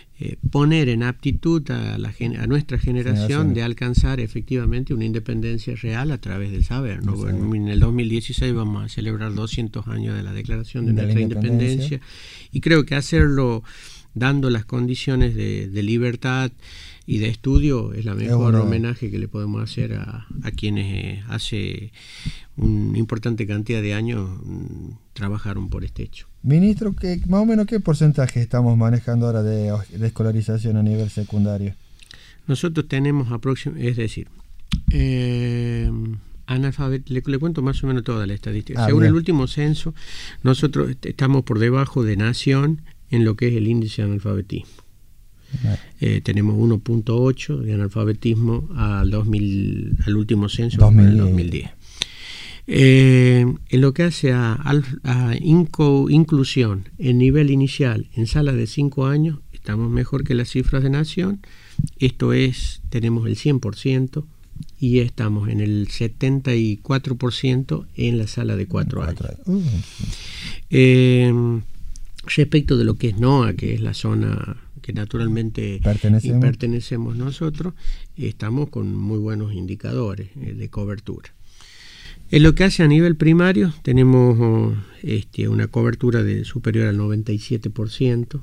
Poner en aptitud a nuestra generación de alcanzar efectivamente una independencia real a través del saber, ¿no? Bueno, en el 2016 vamos a celebrar 200 años de la declaración de nuestra independencia, y creo que hacerlo dando las condiciones de libertad y de estudio es la mejor homenaje que le podemos hacer a quienes hace una importante cantidad de años trabajaron por este hecho. Ministro, más o menos ¿qué porcentaje estamos manejando ahora de escolarización a nivel secundario? Nosotros tenemos es decir, le cuento más o menos toda la estadística. Según el último censo, nosotros estamos por debajo de Nación en lo que es el índice de analfabetismo. Tenemos 1.8 de analfabetismo al último censo, 2010. En lo que hace a inclusión en nivel inicial en salas de 5 años, estamos mejor que las cifras de Nación. Esto es, tenemos el 100% y estamos en el 74% en la sala de 4 años. Respecto de lo que es NOA, que es la zona que naturalmente pertenecemos nosotros, estamos con muy buenos indicadores de cobertura. En lo que hace a nivel primario, tenemos una cobertura superior al 97%,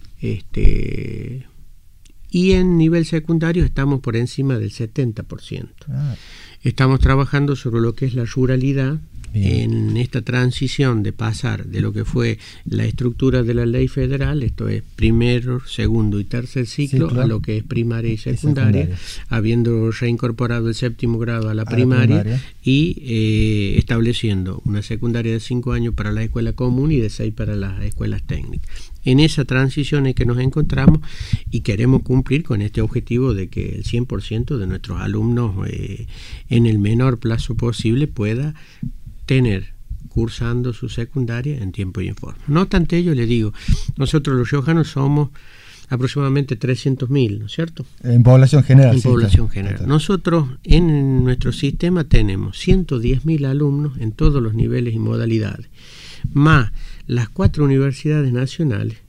y en nivel secundario estamos por encima del 70%. Estamos trabajando sobre lo que es la ruralidad. En esta transición de pasar de lo que fue la estructura de la ley federal, esto es primero, segundo y tercer ciclo, a lo que es primaria y secundaria, habiendo reincorporado el 7º grado a la primaria y estableciendo una secundaria de 5 años para la escuela común y de 6 para las escuelas técnicas. En esa transición es que nos encontramos y queremos cumplir con este objetivo de que el 100% de nuestros alumnos en el menor plazo posible pueda tener cursando su secundaria en tiempo y en forma. No obstante ello, le digo, nosotros los riojanos somos aproximadamente 300.000, ¿no es cierto? En población general. En población general. Nosotros en nuestro sistema tenemos 110.000 alumnos en todos los niveles y modalidades, más las 4 universidades nacionales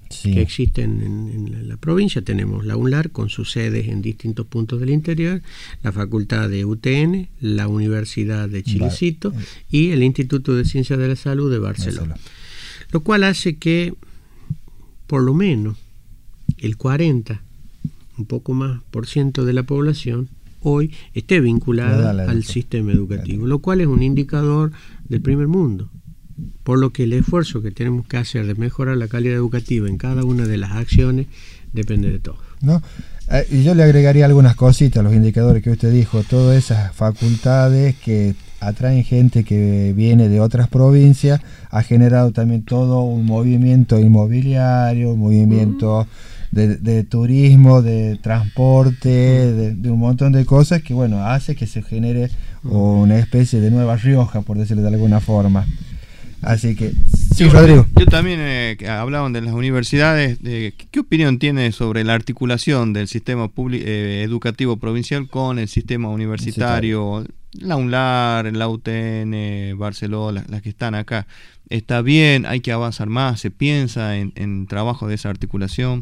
que existen en la provincia. Tenemos la UNLAR con sus sedes en distintos puntos del interior, la Facultad de UTN, la Universidad de Chilecito y el Instituto de Ciencias de la Salud de Barcelona. Lo cual hace que por lo menos el 40, un poco más por ciento de la población hoy esté vinculada al sistema educativo, lo cual es un indicador del primer mundo. Por lo que el esfuerzo que tenemos que hacer de mejorar la calidad educativa en cada una de las acciones depende de todo. ¿No? Y yo le agregaría algunas cositas a los indicadores que usted dijo, todas esas facultades que atraen gente que viene de otras provincias, ha generado también todo un movimiento inmobiliario, un movimiento de turismo, de transporte, de un montón de cosas que bueno, hace que se genere una especie de Nueva Rioja, por decirlo de alguna forma. Así que, sí, Rodrigo. Yo también hablaban de las universidades. ¿Qué opinión tiene sobre la articulación del sistema educativo provincial con el sistema universitario? La UNLAR, la UTN, Barcelona, las que están acá. ¿Está bien? ¿Hay que avanzar más? ¿Se piensa en trabajo de esa articulación?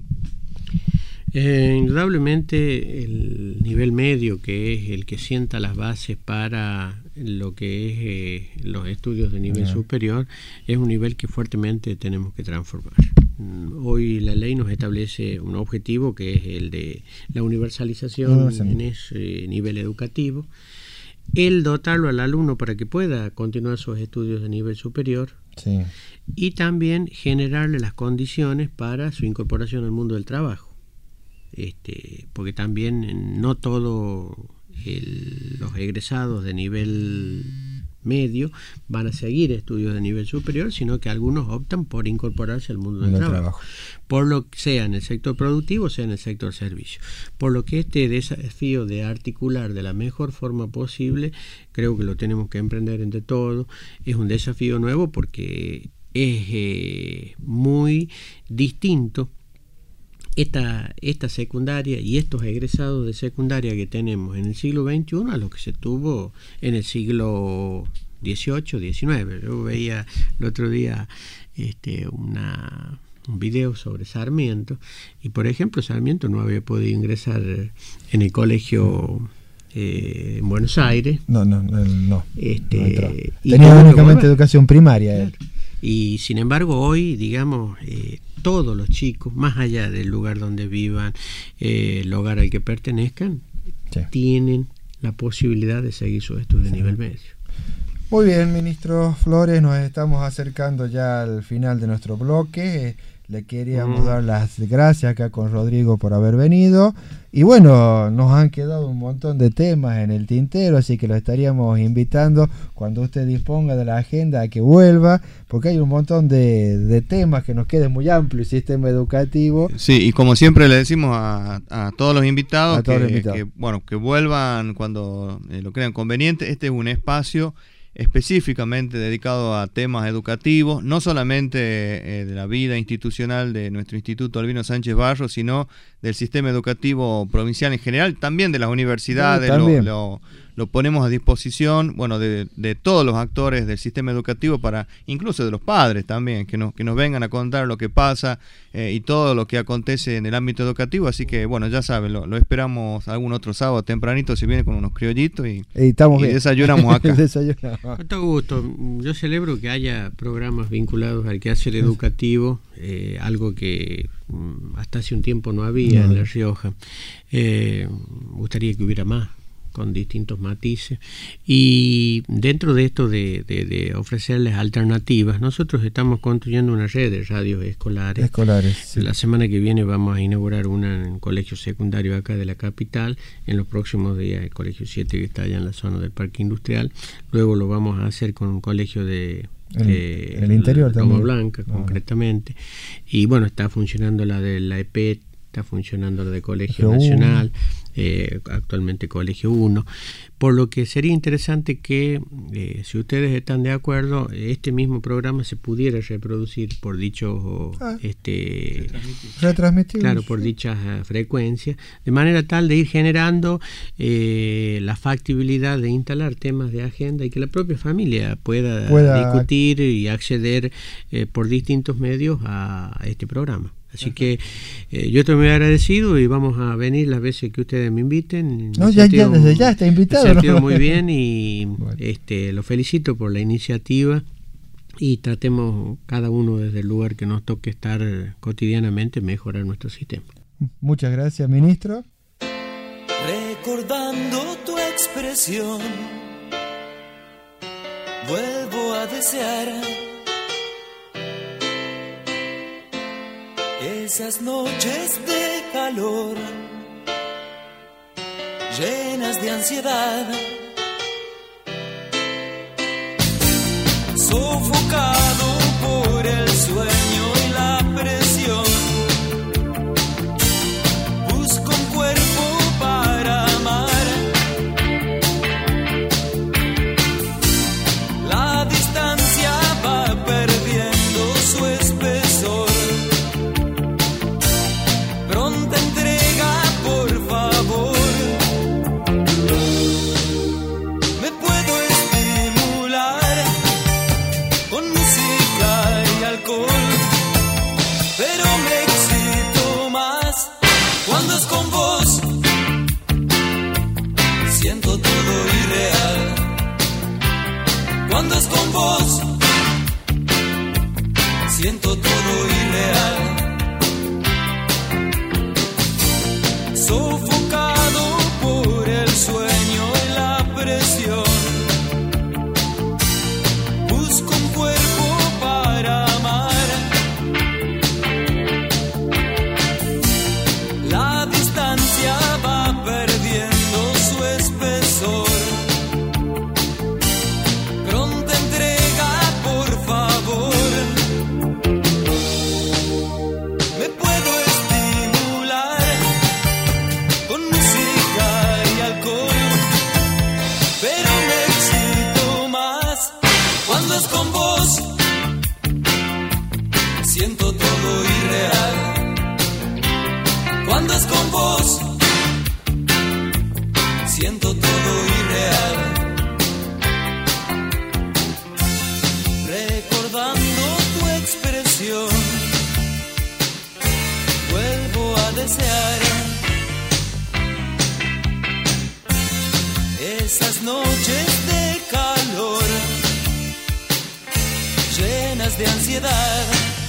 Indudablemente el nivel medio, que es el que sienta las bases para lo que es los estudios de nivel superior, es un nivel que fuertemente tenemos que transformar. Hoy la ley nos establece un objetivo que es el de la universalización en ese nivel educativo, el dotarlo al alumno para que pueda continuar sus estudios de nivel superior, y también generarle las condiciones para su incorporación al mundo del trabajo. Porque también no todos los egresados de nivel medio van a seguir estudios de nivel superior, sino que algunos optan por incorporarse al mundo del trabajo, por lo que sea en el sector productivo, sea en el sector servicio. Por lo que este desafío de articular de la mejor forma posible, creo que lo tenemos que emprender entre todos. Es un desafío nuevo porque es muy distinto esta secundaria y estos egresados de secundaria que tenemos en el siglo XXI a lo que se tuvo en el siglo XVIII, XIX. Yo veía el otro día un video sobre Sarmiento, y por ejemplo Sarmiento no había podido ingresar en el colegio en Buenos Aires. No tenía únicamente educación primaria. Claro. Y sin embargo hoy, digamos, todos los chicos, más allá del lugar donde vivan, el hogar al que pertenezcan, tienen la posibilidad de seguir sus estudios de nivel medio. Muy bien, ministro Flores, nos estamos acercando ya al final de nuestro bloque. Le queríamos dar las gracias acá con Rodrigo por haber venido. Y bueno, nos han quedado un montón de temas en el tintero, así que lo estaríamos invitando cuando usted disponga de la agenda a que vuelva, porque hay un montón de temas que nos queda muy amplio el sistema educativo. Sí, y como siempre le decimos a todos los invitados, que vuelvan cuando lo crean conveniente. Este es un espacio específicamente dedicado a temas educativos, no solamente de la vida institucional de nuestro Instituto Albino Sánchez Barros, sino del sistema educativo provincial en general, también de las universidades. Lo ponemos a disposición, bueno, de todos los actores del sistema educativo, para incluso de los padres también, que nos vengan a contar lo que pasa y todo lo que acontece en el ámbito educativo. Así que bueno, ya saben, lo esperamos algún otro sábado tempranito, si viene con unos criollitos y desayunamos acá. Con todo gusto. Yo celebro que haya programas vinculados al quehacer educativo, algo que hasta hace un tiempo no había en La Rioja. Gustaría que hubiera más, con distintos matices, y dentro de esto de ofrecerles alternativas, nosotros estamos construyendo una red de radios escolares. La semana que viene vamos a inaugurar una en un colegio secundario acá de la capital, en los próximos días el colegio 7 que está allá en la zona del Parque Industrial, luego lo vamos a hacer con un colegio de el interior Loma Blanca, concretamente, y bueno, está funcionando la de la EPET, está funcionando la de Colegio Nacional, actualmente Colegio 1, por lo que sería interesante que, si ustedes están de acuerdo, este mismo programa se pudiera reproducir por dichos retransmitir, claro, por dichas frecuencias, de manera tal de ir generando la factibilidad de instalar temas de agenda y que la propia familia pueda discutir y acceder por distintos medios a este programa. Así que yo estoy muy agradecido y vamos a venir las veces que ustedes me inviten. No, desde ya está invitado. Me he sentido muy bien y bueno, lo felicito por la iniciativa y tratemos cada uno desde el lugar que nos toque estar cotidianamente mejorar nuestro sistema. Muchas gracias, ministro. Recordando tu expresión, vuelvo a desear esas noches de calor, llenas de ansiedad, sofocado por el sueño y la presión. Busco un cuerpo para amar. La distancia va perdiendo su espesor. Pronta entrega, por favor. Me puedo estimular con música y alcohol, pero me excito más cuando es con vos. Siento todo irreal cuando es con vos. Siento todo irreal. Sofocado por el sueño y la presión. Busco un cuerpo para amar. La distancia va perdiendo su espesor. Pronta entrega, por favor. Me puedo estimular con música y alcohol, pero me excito más cuando es con vos. Siento todo irreal cuando es con vos. Siento todo irreal. Recordando tu expresión, vuelvo a desear esas noches de calor, llenas de ansiedad.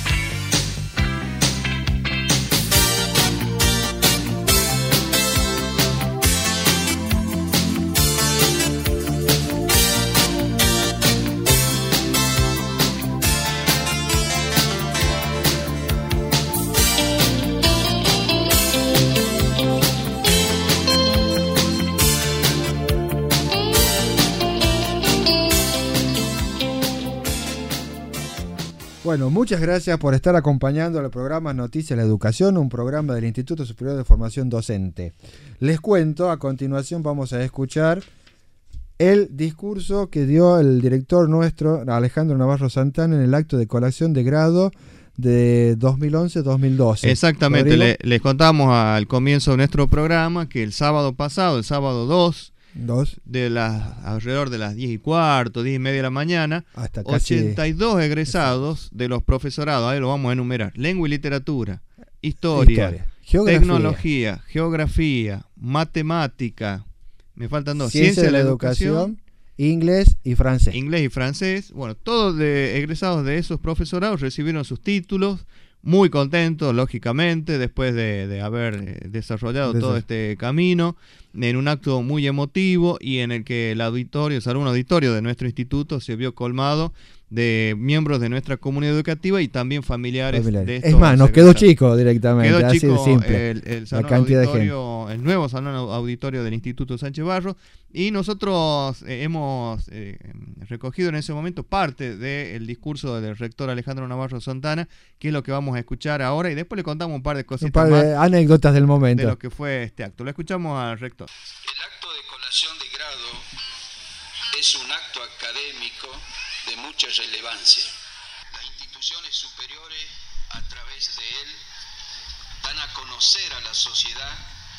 Bueno, muchas gracias por estar acompañando el programa Noticias de la Educación, un programa del Instituto Superior de Formación Docente. Les cuento, a continuación vamos a escuchar el discurso que dio el director nuestro, Alejandro Navarro Santana, en el acto de colación de grado de 2011-2012. Exactamente, les contamos al comienzo de nuestro programa que el sábado pasado, el sábado 2, alrededor de las 10:15, 10:30 de la mañana, hasta casi 82 egresados de los profesorados, ahí lo vamos a enumerar: lengua y literatura, historia, tecnología, geografía, matemática, me faltan dos, ciencia de la educación, inglés y francés. Bueno, todos egresados de esos profesorados recibieron sus títulos, muy contentos, lógicamente, después de haber desarrollado todo este camino, en un acto muy emotivo y en el que el salón auditorio de nuestro instituto se vio colmado de miembros de nuestra comunidad educativa y también familiares. De estos. Es más, nos quedó chico directamente, quedó así chico de simple, el salón la cantidad auditorio, de gente. el nuevo salón auditorio del Instituto Sánchez Barros, y nosotros hemos recogido en ese momento parte del discurso del rector Alejandro Navarro Santana, que es lo que vamos a escuchar ahora, y después le contamos un par de cositas de anécdotas del momento de lo que fue este acto. Lo escuchamos al rector. El acto de colación de grado es un acto académico de mucha relevancia. Las instituciones superiores, a través de él, dan a conocer a la sociedad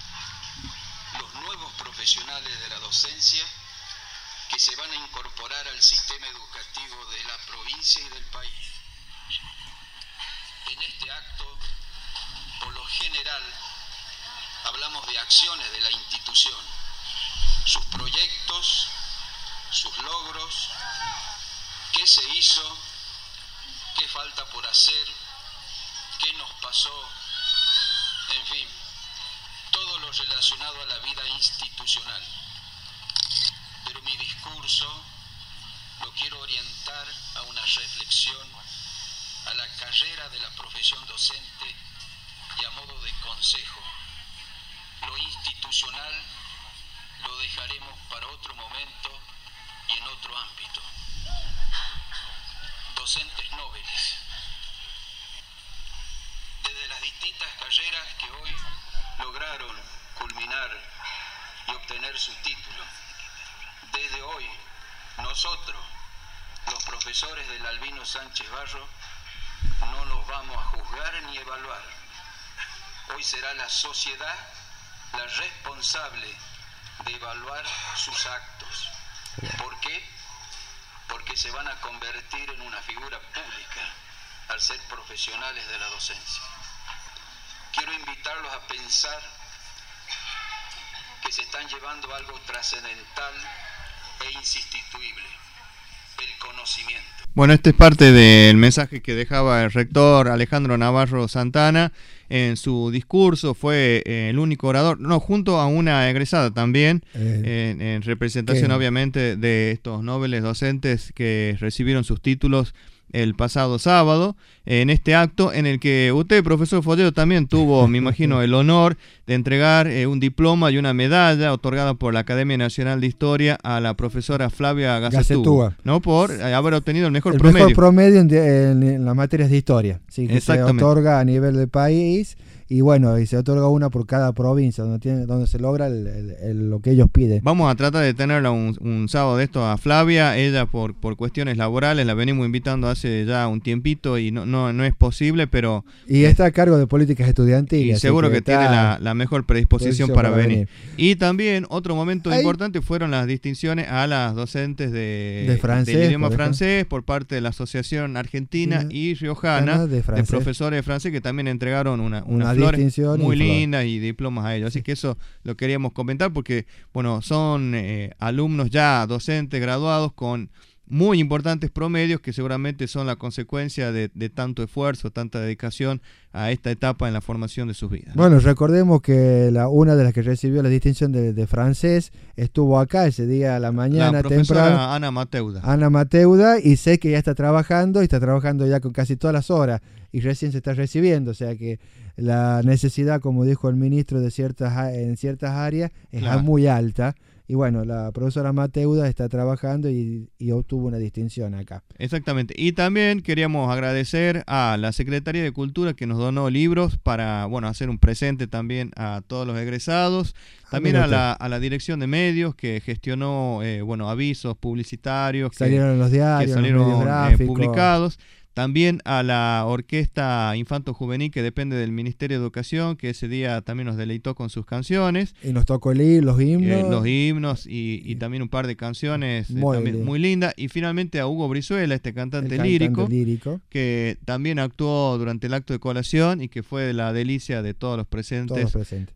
los nuevos profesionales de la docencia que se van a incorporar al sistema educativo de la provincia y del país. En este acto Por lo general, hablamos de acciones de la institución, sus proyectos, sus logros, qué se hizo, qué falta por hacer, qué nos pasó, en fin, todo lo relacionado a la vida institucional. Pero mi discurso lo quiero orientar a una reflexión a la carrera de la profesión docente y a modo de consejo. Lo institucional lo dejaremos para otro momento y en otro ámbito. Docentes nobles. Desde las distintas carreras que hoy lograron culminar y obtener su título, desde hoy nosotros, los profesores del Albino Sánchez Barros, no nos vamos a juzgar ni evaluar. Hoy será la sociedad la responsable de evaluar sus actos. ¿Por qué? Porque se van a convertir en una figura pública al ser profesionales de la docencia. Quiero invitarlos a pensar que se están llevando algo trascendental e insustituible, el conocimiento. Bueno, este es parte del mensaje que dejaba el rector Alejandro Navarro Santana en su discurso. Fue el único orador, junto a una egresada también, en representación obviamente de estos nobles docentes que recibieron sus títulos el pasado sábado, en este acto en el que usted, profesor Follero, también tuvo, me imagino, el honor de entregar un diploma y una medalla otorgada por la Academia Nacional de Historia a la profesora Flavia Gacetúa, ¿no? Por haber obtenido el mejor promedio. El mejor promedio en las materias de historia, sí, que se otorga a nivel del país. Y bueno, y se otorga una por cada provincia donde se logra lo que ellos piden. Vamos a tratar de tenerla un sábado de esto a Flavia. Ella por cuestiones laborales la venimos invitando hace ya un tiempito y no es posible, pero... Y está a cargo de políticas estudiantiles. Y seguro que tiene la mejor predisposición para venir. Y también otro momento importante fueron las distinciones a las docentes del idioma francés por parte de la Asociación Argentina y Riojana de profesores de francés, que también entregaron una flores muy lindas y diplomas a ellos. Así que eso lo queríamos comentar porque, bueno, son alumnos ya docentes graduados con muy importantes promedios que seguramente son la consecuencia de tanto esfuerzo, tanta dedicación a esta etapa en la formación de sus vidas, ¿no? Bueno, recordemos que una de las que recibió la distinción de francés estuvo acá ese día a la mañana, la profesora temprano, Ana Mateuda, y sé que ya está trabajando ya con casi todas las horas y recién se está recibiendo, o sea que la necesidad, como dijo el ministro, en ciertas áreas es muy alta. Y bueno, la profesora Mateuda está trabajando y obtuvo una distinción acá. Exactamente. Y también queríamos agradecer a la Secretaría de Cultura que nos donó libros para, hacer un presente también a todos los egresados. También a la Dirección de Medios que gestionó, avisos publicitarios salieron en los diarios, que salieron publicados. También a la Orquesta Infanto Juvenil que depende del Ministerio de Educación, que ese día también nos deleitó con sus canciones. Y nos tocó los himnos. Los himnos y también un par de canciones muy lindas. Y finalmente a Hugo Brizuela, este cantante lírico, que también actuó durante el acto de colación y que fue la delicia de todos los presentes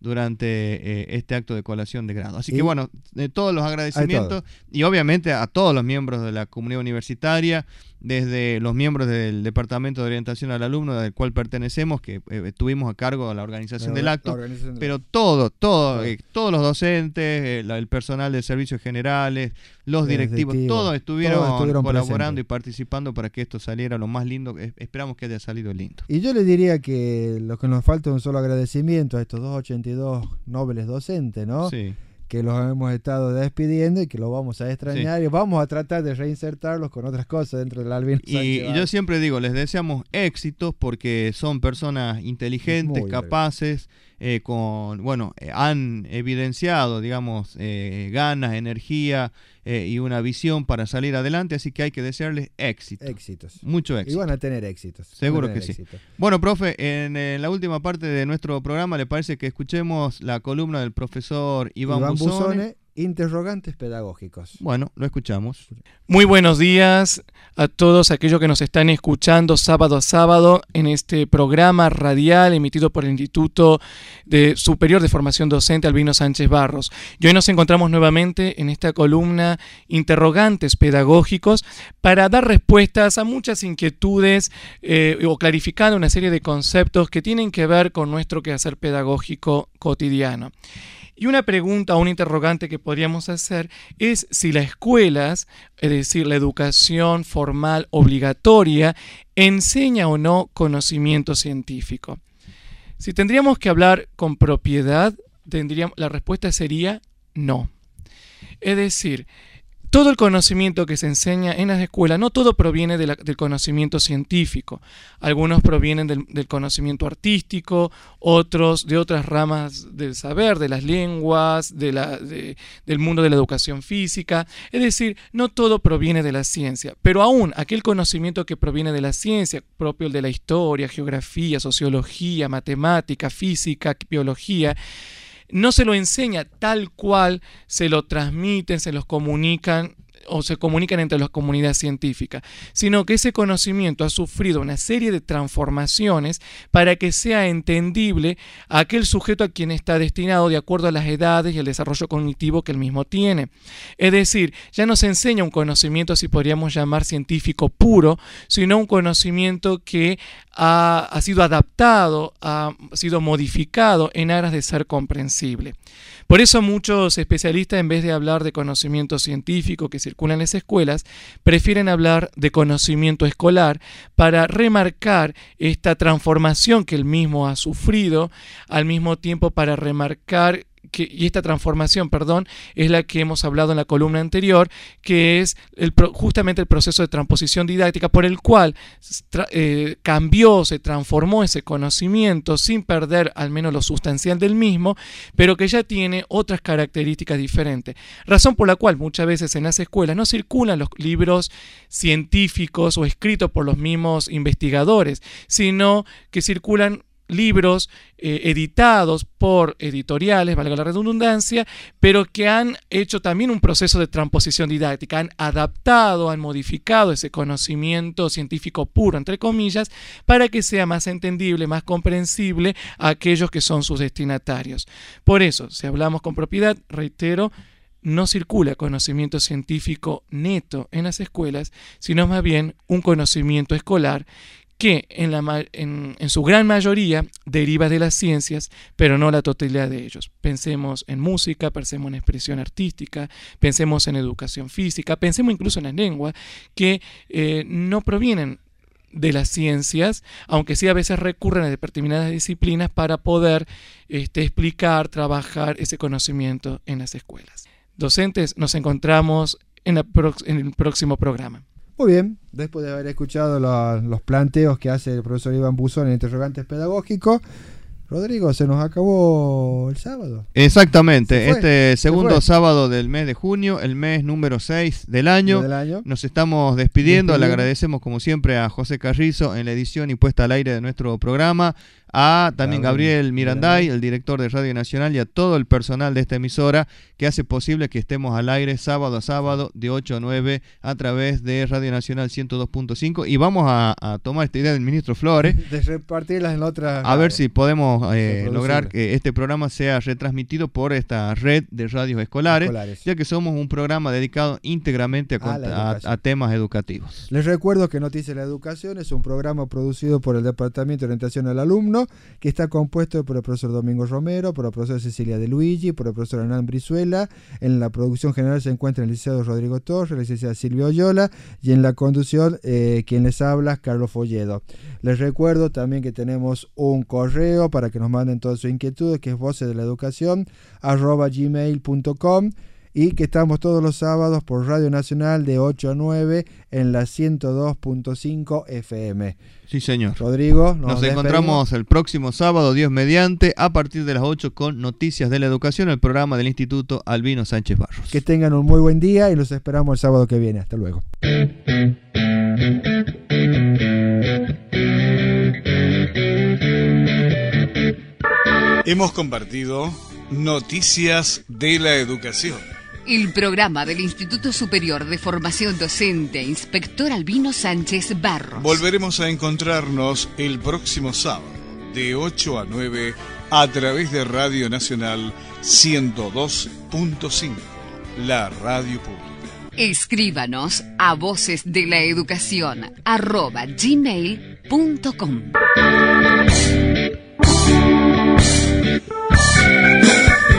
durante este acto de colación de grado. Así que todos los agradecimientos y obviamente a todos los miembros de la comunidad universitaria, desde los miembros del Departamento de Orientación al Alumno, del cual pertenecemos, que estuvimos a cargo de la organización del acto, pero todos los docentes, el personal de servicios generales, los directivos, todos estuvieron colaborando y participando para que esto saliera lo más lindo. Esperamos que haya salido lindo. Y yo le diría que lo que nos falta es un solo agradecimiento a estos 282 nobles docentes, ¿no? Sí. Que los hemos estado despidiendo y que los vamos a extrañar y vamos a tratar de reinsertarlos con otras cosas dentro del Albino Sánchez. Y yo siempre digo, les deseamos éxitos porque son personas inteligentes, capaces, han evidenciado, digamos, ganas, energía y una visión para salir adelante, así que hay que desearles éxitos. Mucho éxito. Y van a tener éxitos. Seguro que sí. Bueno, profe, en la última parte de nuestro programa, ¿le parece que escuchemos la columna del profesor Iván Busone interrogantes pedagógicos. Bueno, lo escuchamos. Muy buenos días a todos aquellos que nos están escuchando sábado a sábado en este programa radial emitido por el Instituto Superior de Formación Docente Albino Sánchez Barros. Y hoy nos encontramos nuevamente en esta columna Interrogantes Pedagógicos para dar respuestas a muchas inquietudes o clarificando una serie de conceptos que tienen que ver con nuestro quehacer pedagógico cotidiano. Y una pregunta o un interrogante que podríamos hacer es si las escuelas, es decir, la educación formal obligatoria, enseña o no conocimiento científico. Si tendríamos que hablar con propiedad, la respuesta sería no. Es decir, todo el conocimiento que se enseña en las escuelas, no todo proviene del conocimiento científico. Algunos provienen del conocimiento artístico, otros de otras ramas del saber, de las lenguas, del mundo de la educación física. Es decir, no todo proviene de la ciencia, pero aún aquel conocimiento que proviene de la ciencia, propio el de la historia, geografía, sociología, matemática, física, biología, no se lo enseña tal cual se lo transmiten, se los comunican o se comunican entre las comunidades científicas, sino que ese conocimiento ha sufrido una serie de transformaciones para que sea entendible a aquel sujeto a quien está destinado de acuerdo a las edades y el desarrollo cognitivo que él mismo tiene. Es decir, ya no se enseña un conocimiento, si podríamos llamar científico puro, sino un conocimiento que ha sido adaptado, ha sido modificado en aras de ser comprensible. Por eso muchos especialistas, en vez de hablar de conocimiento científico que circula en las escuelas, prefieren hablar de conocimiento escolar para remarcar esta transformación que él mismo ha sufrido, al mismo tiempo para remarcar y esta transformación, es la que hemos hablado en la columna anterior, que es justamente el proceso de transposición didáctica por el cual cambió, se transformó ese conocimiento sin perder al menos lo sustancial del mismo, pero que ya tiene otras características diferentes. Razón por la cual muchas veces en las escuelas no circulan los libros científicos o escritos por los mismos investigadores, sino que circulan libros editados por editoriales, valga la redundancia, pero que han hecho también un proceso de transposición didáctica, han adaptado, han modificado ese conocimiento científico puro, entre comillas, para que sea más entendible, más comprensible a aquellos que son sus destinatarios. Por eso, si hablamos con propiedad, reitero, no circula conocimiento científico neto en las escuelas, sino más bien un conocimiento escolar que en su gran mayoría deriva de las ciencias, pero no la totalidad de ellos. Pensemos en música, pensemos en expresión artística, pensemos en educación física, pensemos incluso en la lengua, que no provienen de las ciencias, aunque sí a veces recurren a determinadas disciplinas para poder explicar, trabajar ese conocimiento en las escuelas. Docentes, nos encontramos en el próximo programa. Muy bien, después de haber escuchado los planteos que hace el profesor Iván Buzón en Interrogantes Pedagógicos, Rodrigo, se nos acabó el sábado. Exactamente, este segundo sábado del mes de junio, el mes número 6 del año. Nos estamos despidiendo, le agradecemos como siempre a José Carrizo en la edición y puesta al aire de nuestro programa, a también Gabriel Miranday, el director de Radio Nacional, y a todo el personal de esta emisora que hace posible que estemos al aire sábado a sábado de 8 a 9 a través de Radio Nacional 102.5, y vamos a tomar esta idea del ministro Flores de repartirlas en otras. A ver si podemos lograr que este programa sea retransmitido por esta red de radios escolares, ya que somos un programa dedicado íntegramente a temas educativos. Les recuerdo que Noticias de la Educación es un programa producido por el Departamento de Orientación al Alumno, que está compuesto por el profesor Domingo Romero, por la profesora Cecilia De Luigi, por el profesor Hernán Brizuela. En la producción general se encuentra el licenciado Rodrigo Torres, la licenciada Silvia Oyola, y en la conducción quien les habla, Carlos Folledo. Les recuerdo también que tenemos un correo para que nos manden todas sus inquietudes, que es vocesdelaeducacion@gmail.com, y que estamos todos los sábados por Radio Nacional de 8 a 9 en la 102.5 FM. Sí, señor. Rodrigo, nos encontramos el próximo sábado, Dios mediante, a partir de las 8 con Noticias de la Educación, el programa del Instituto Albino Sánchez Barros. Que tengan un muy buen día y los esperamos el sábado que viene. Hasta luego. Hemos compartido Noticias de la Educación. El programa del Instituto Superior de Formación Docente, Inspector Albino Sánchez Barros. Volveremos a encontrarnos el próximo sábado, de 8 a 9, a través de Radio Nacional 102.5, la radio pública. Escríbanos a vocesdelaeducacion@gmail.com.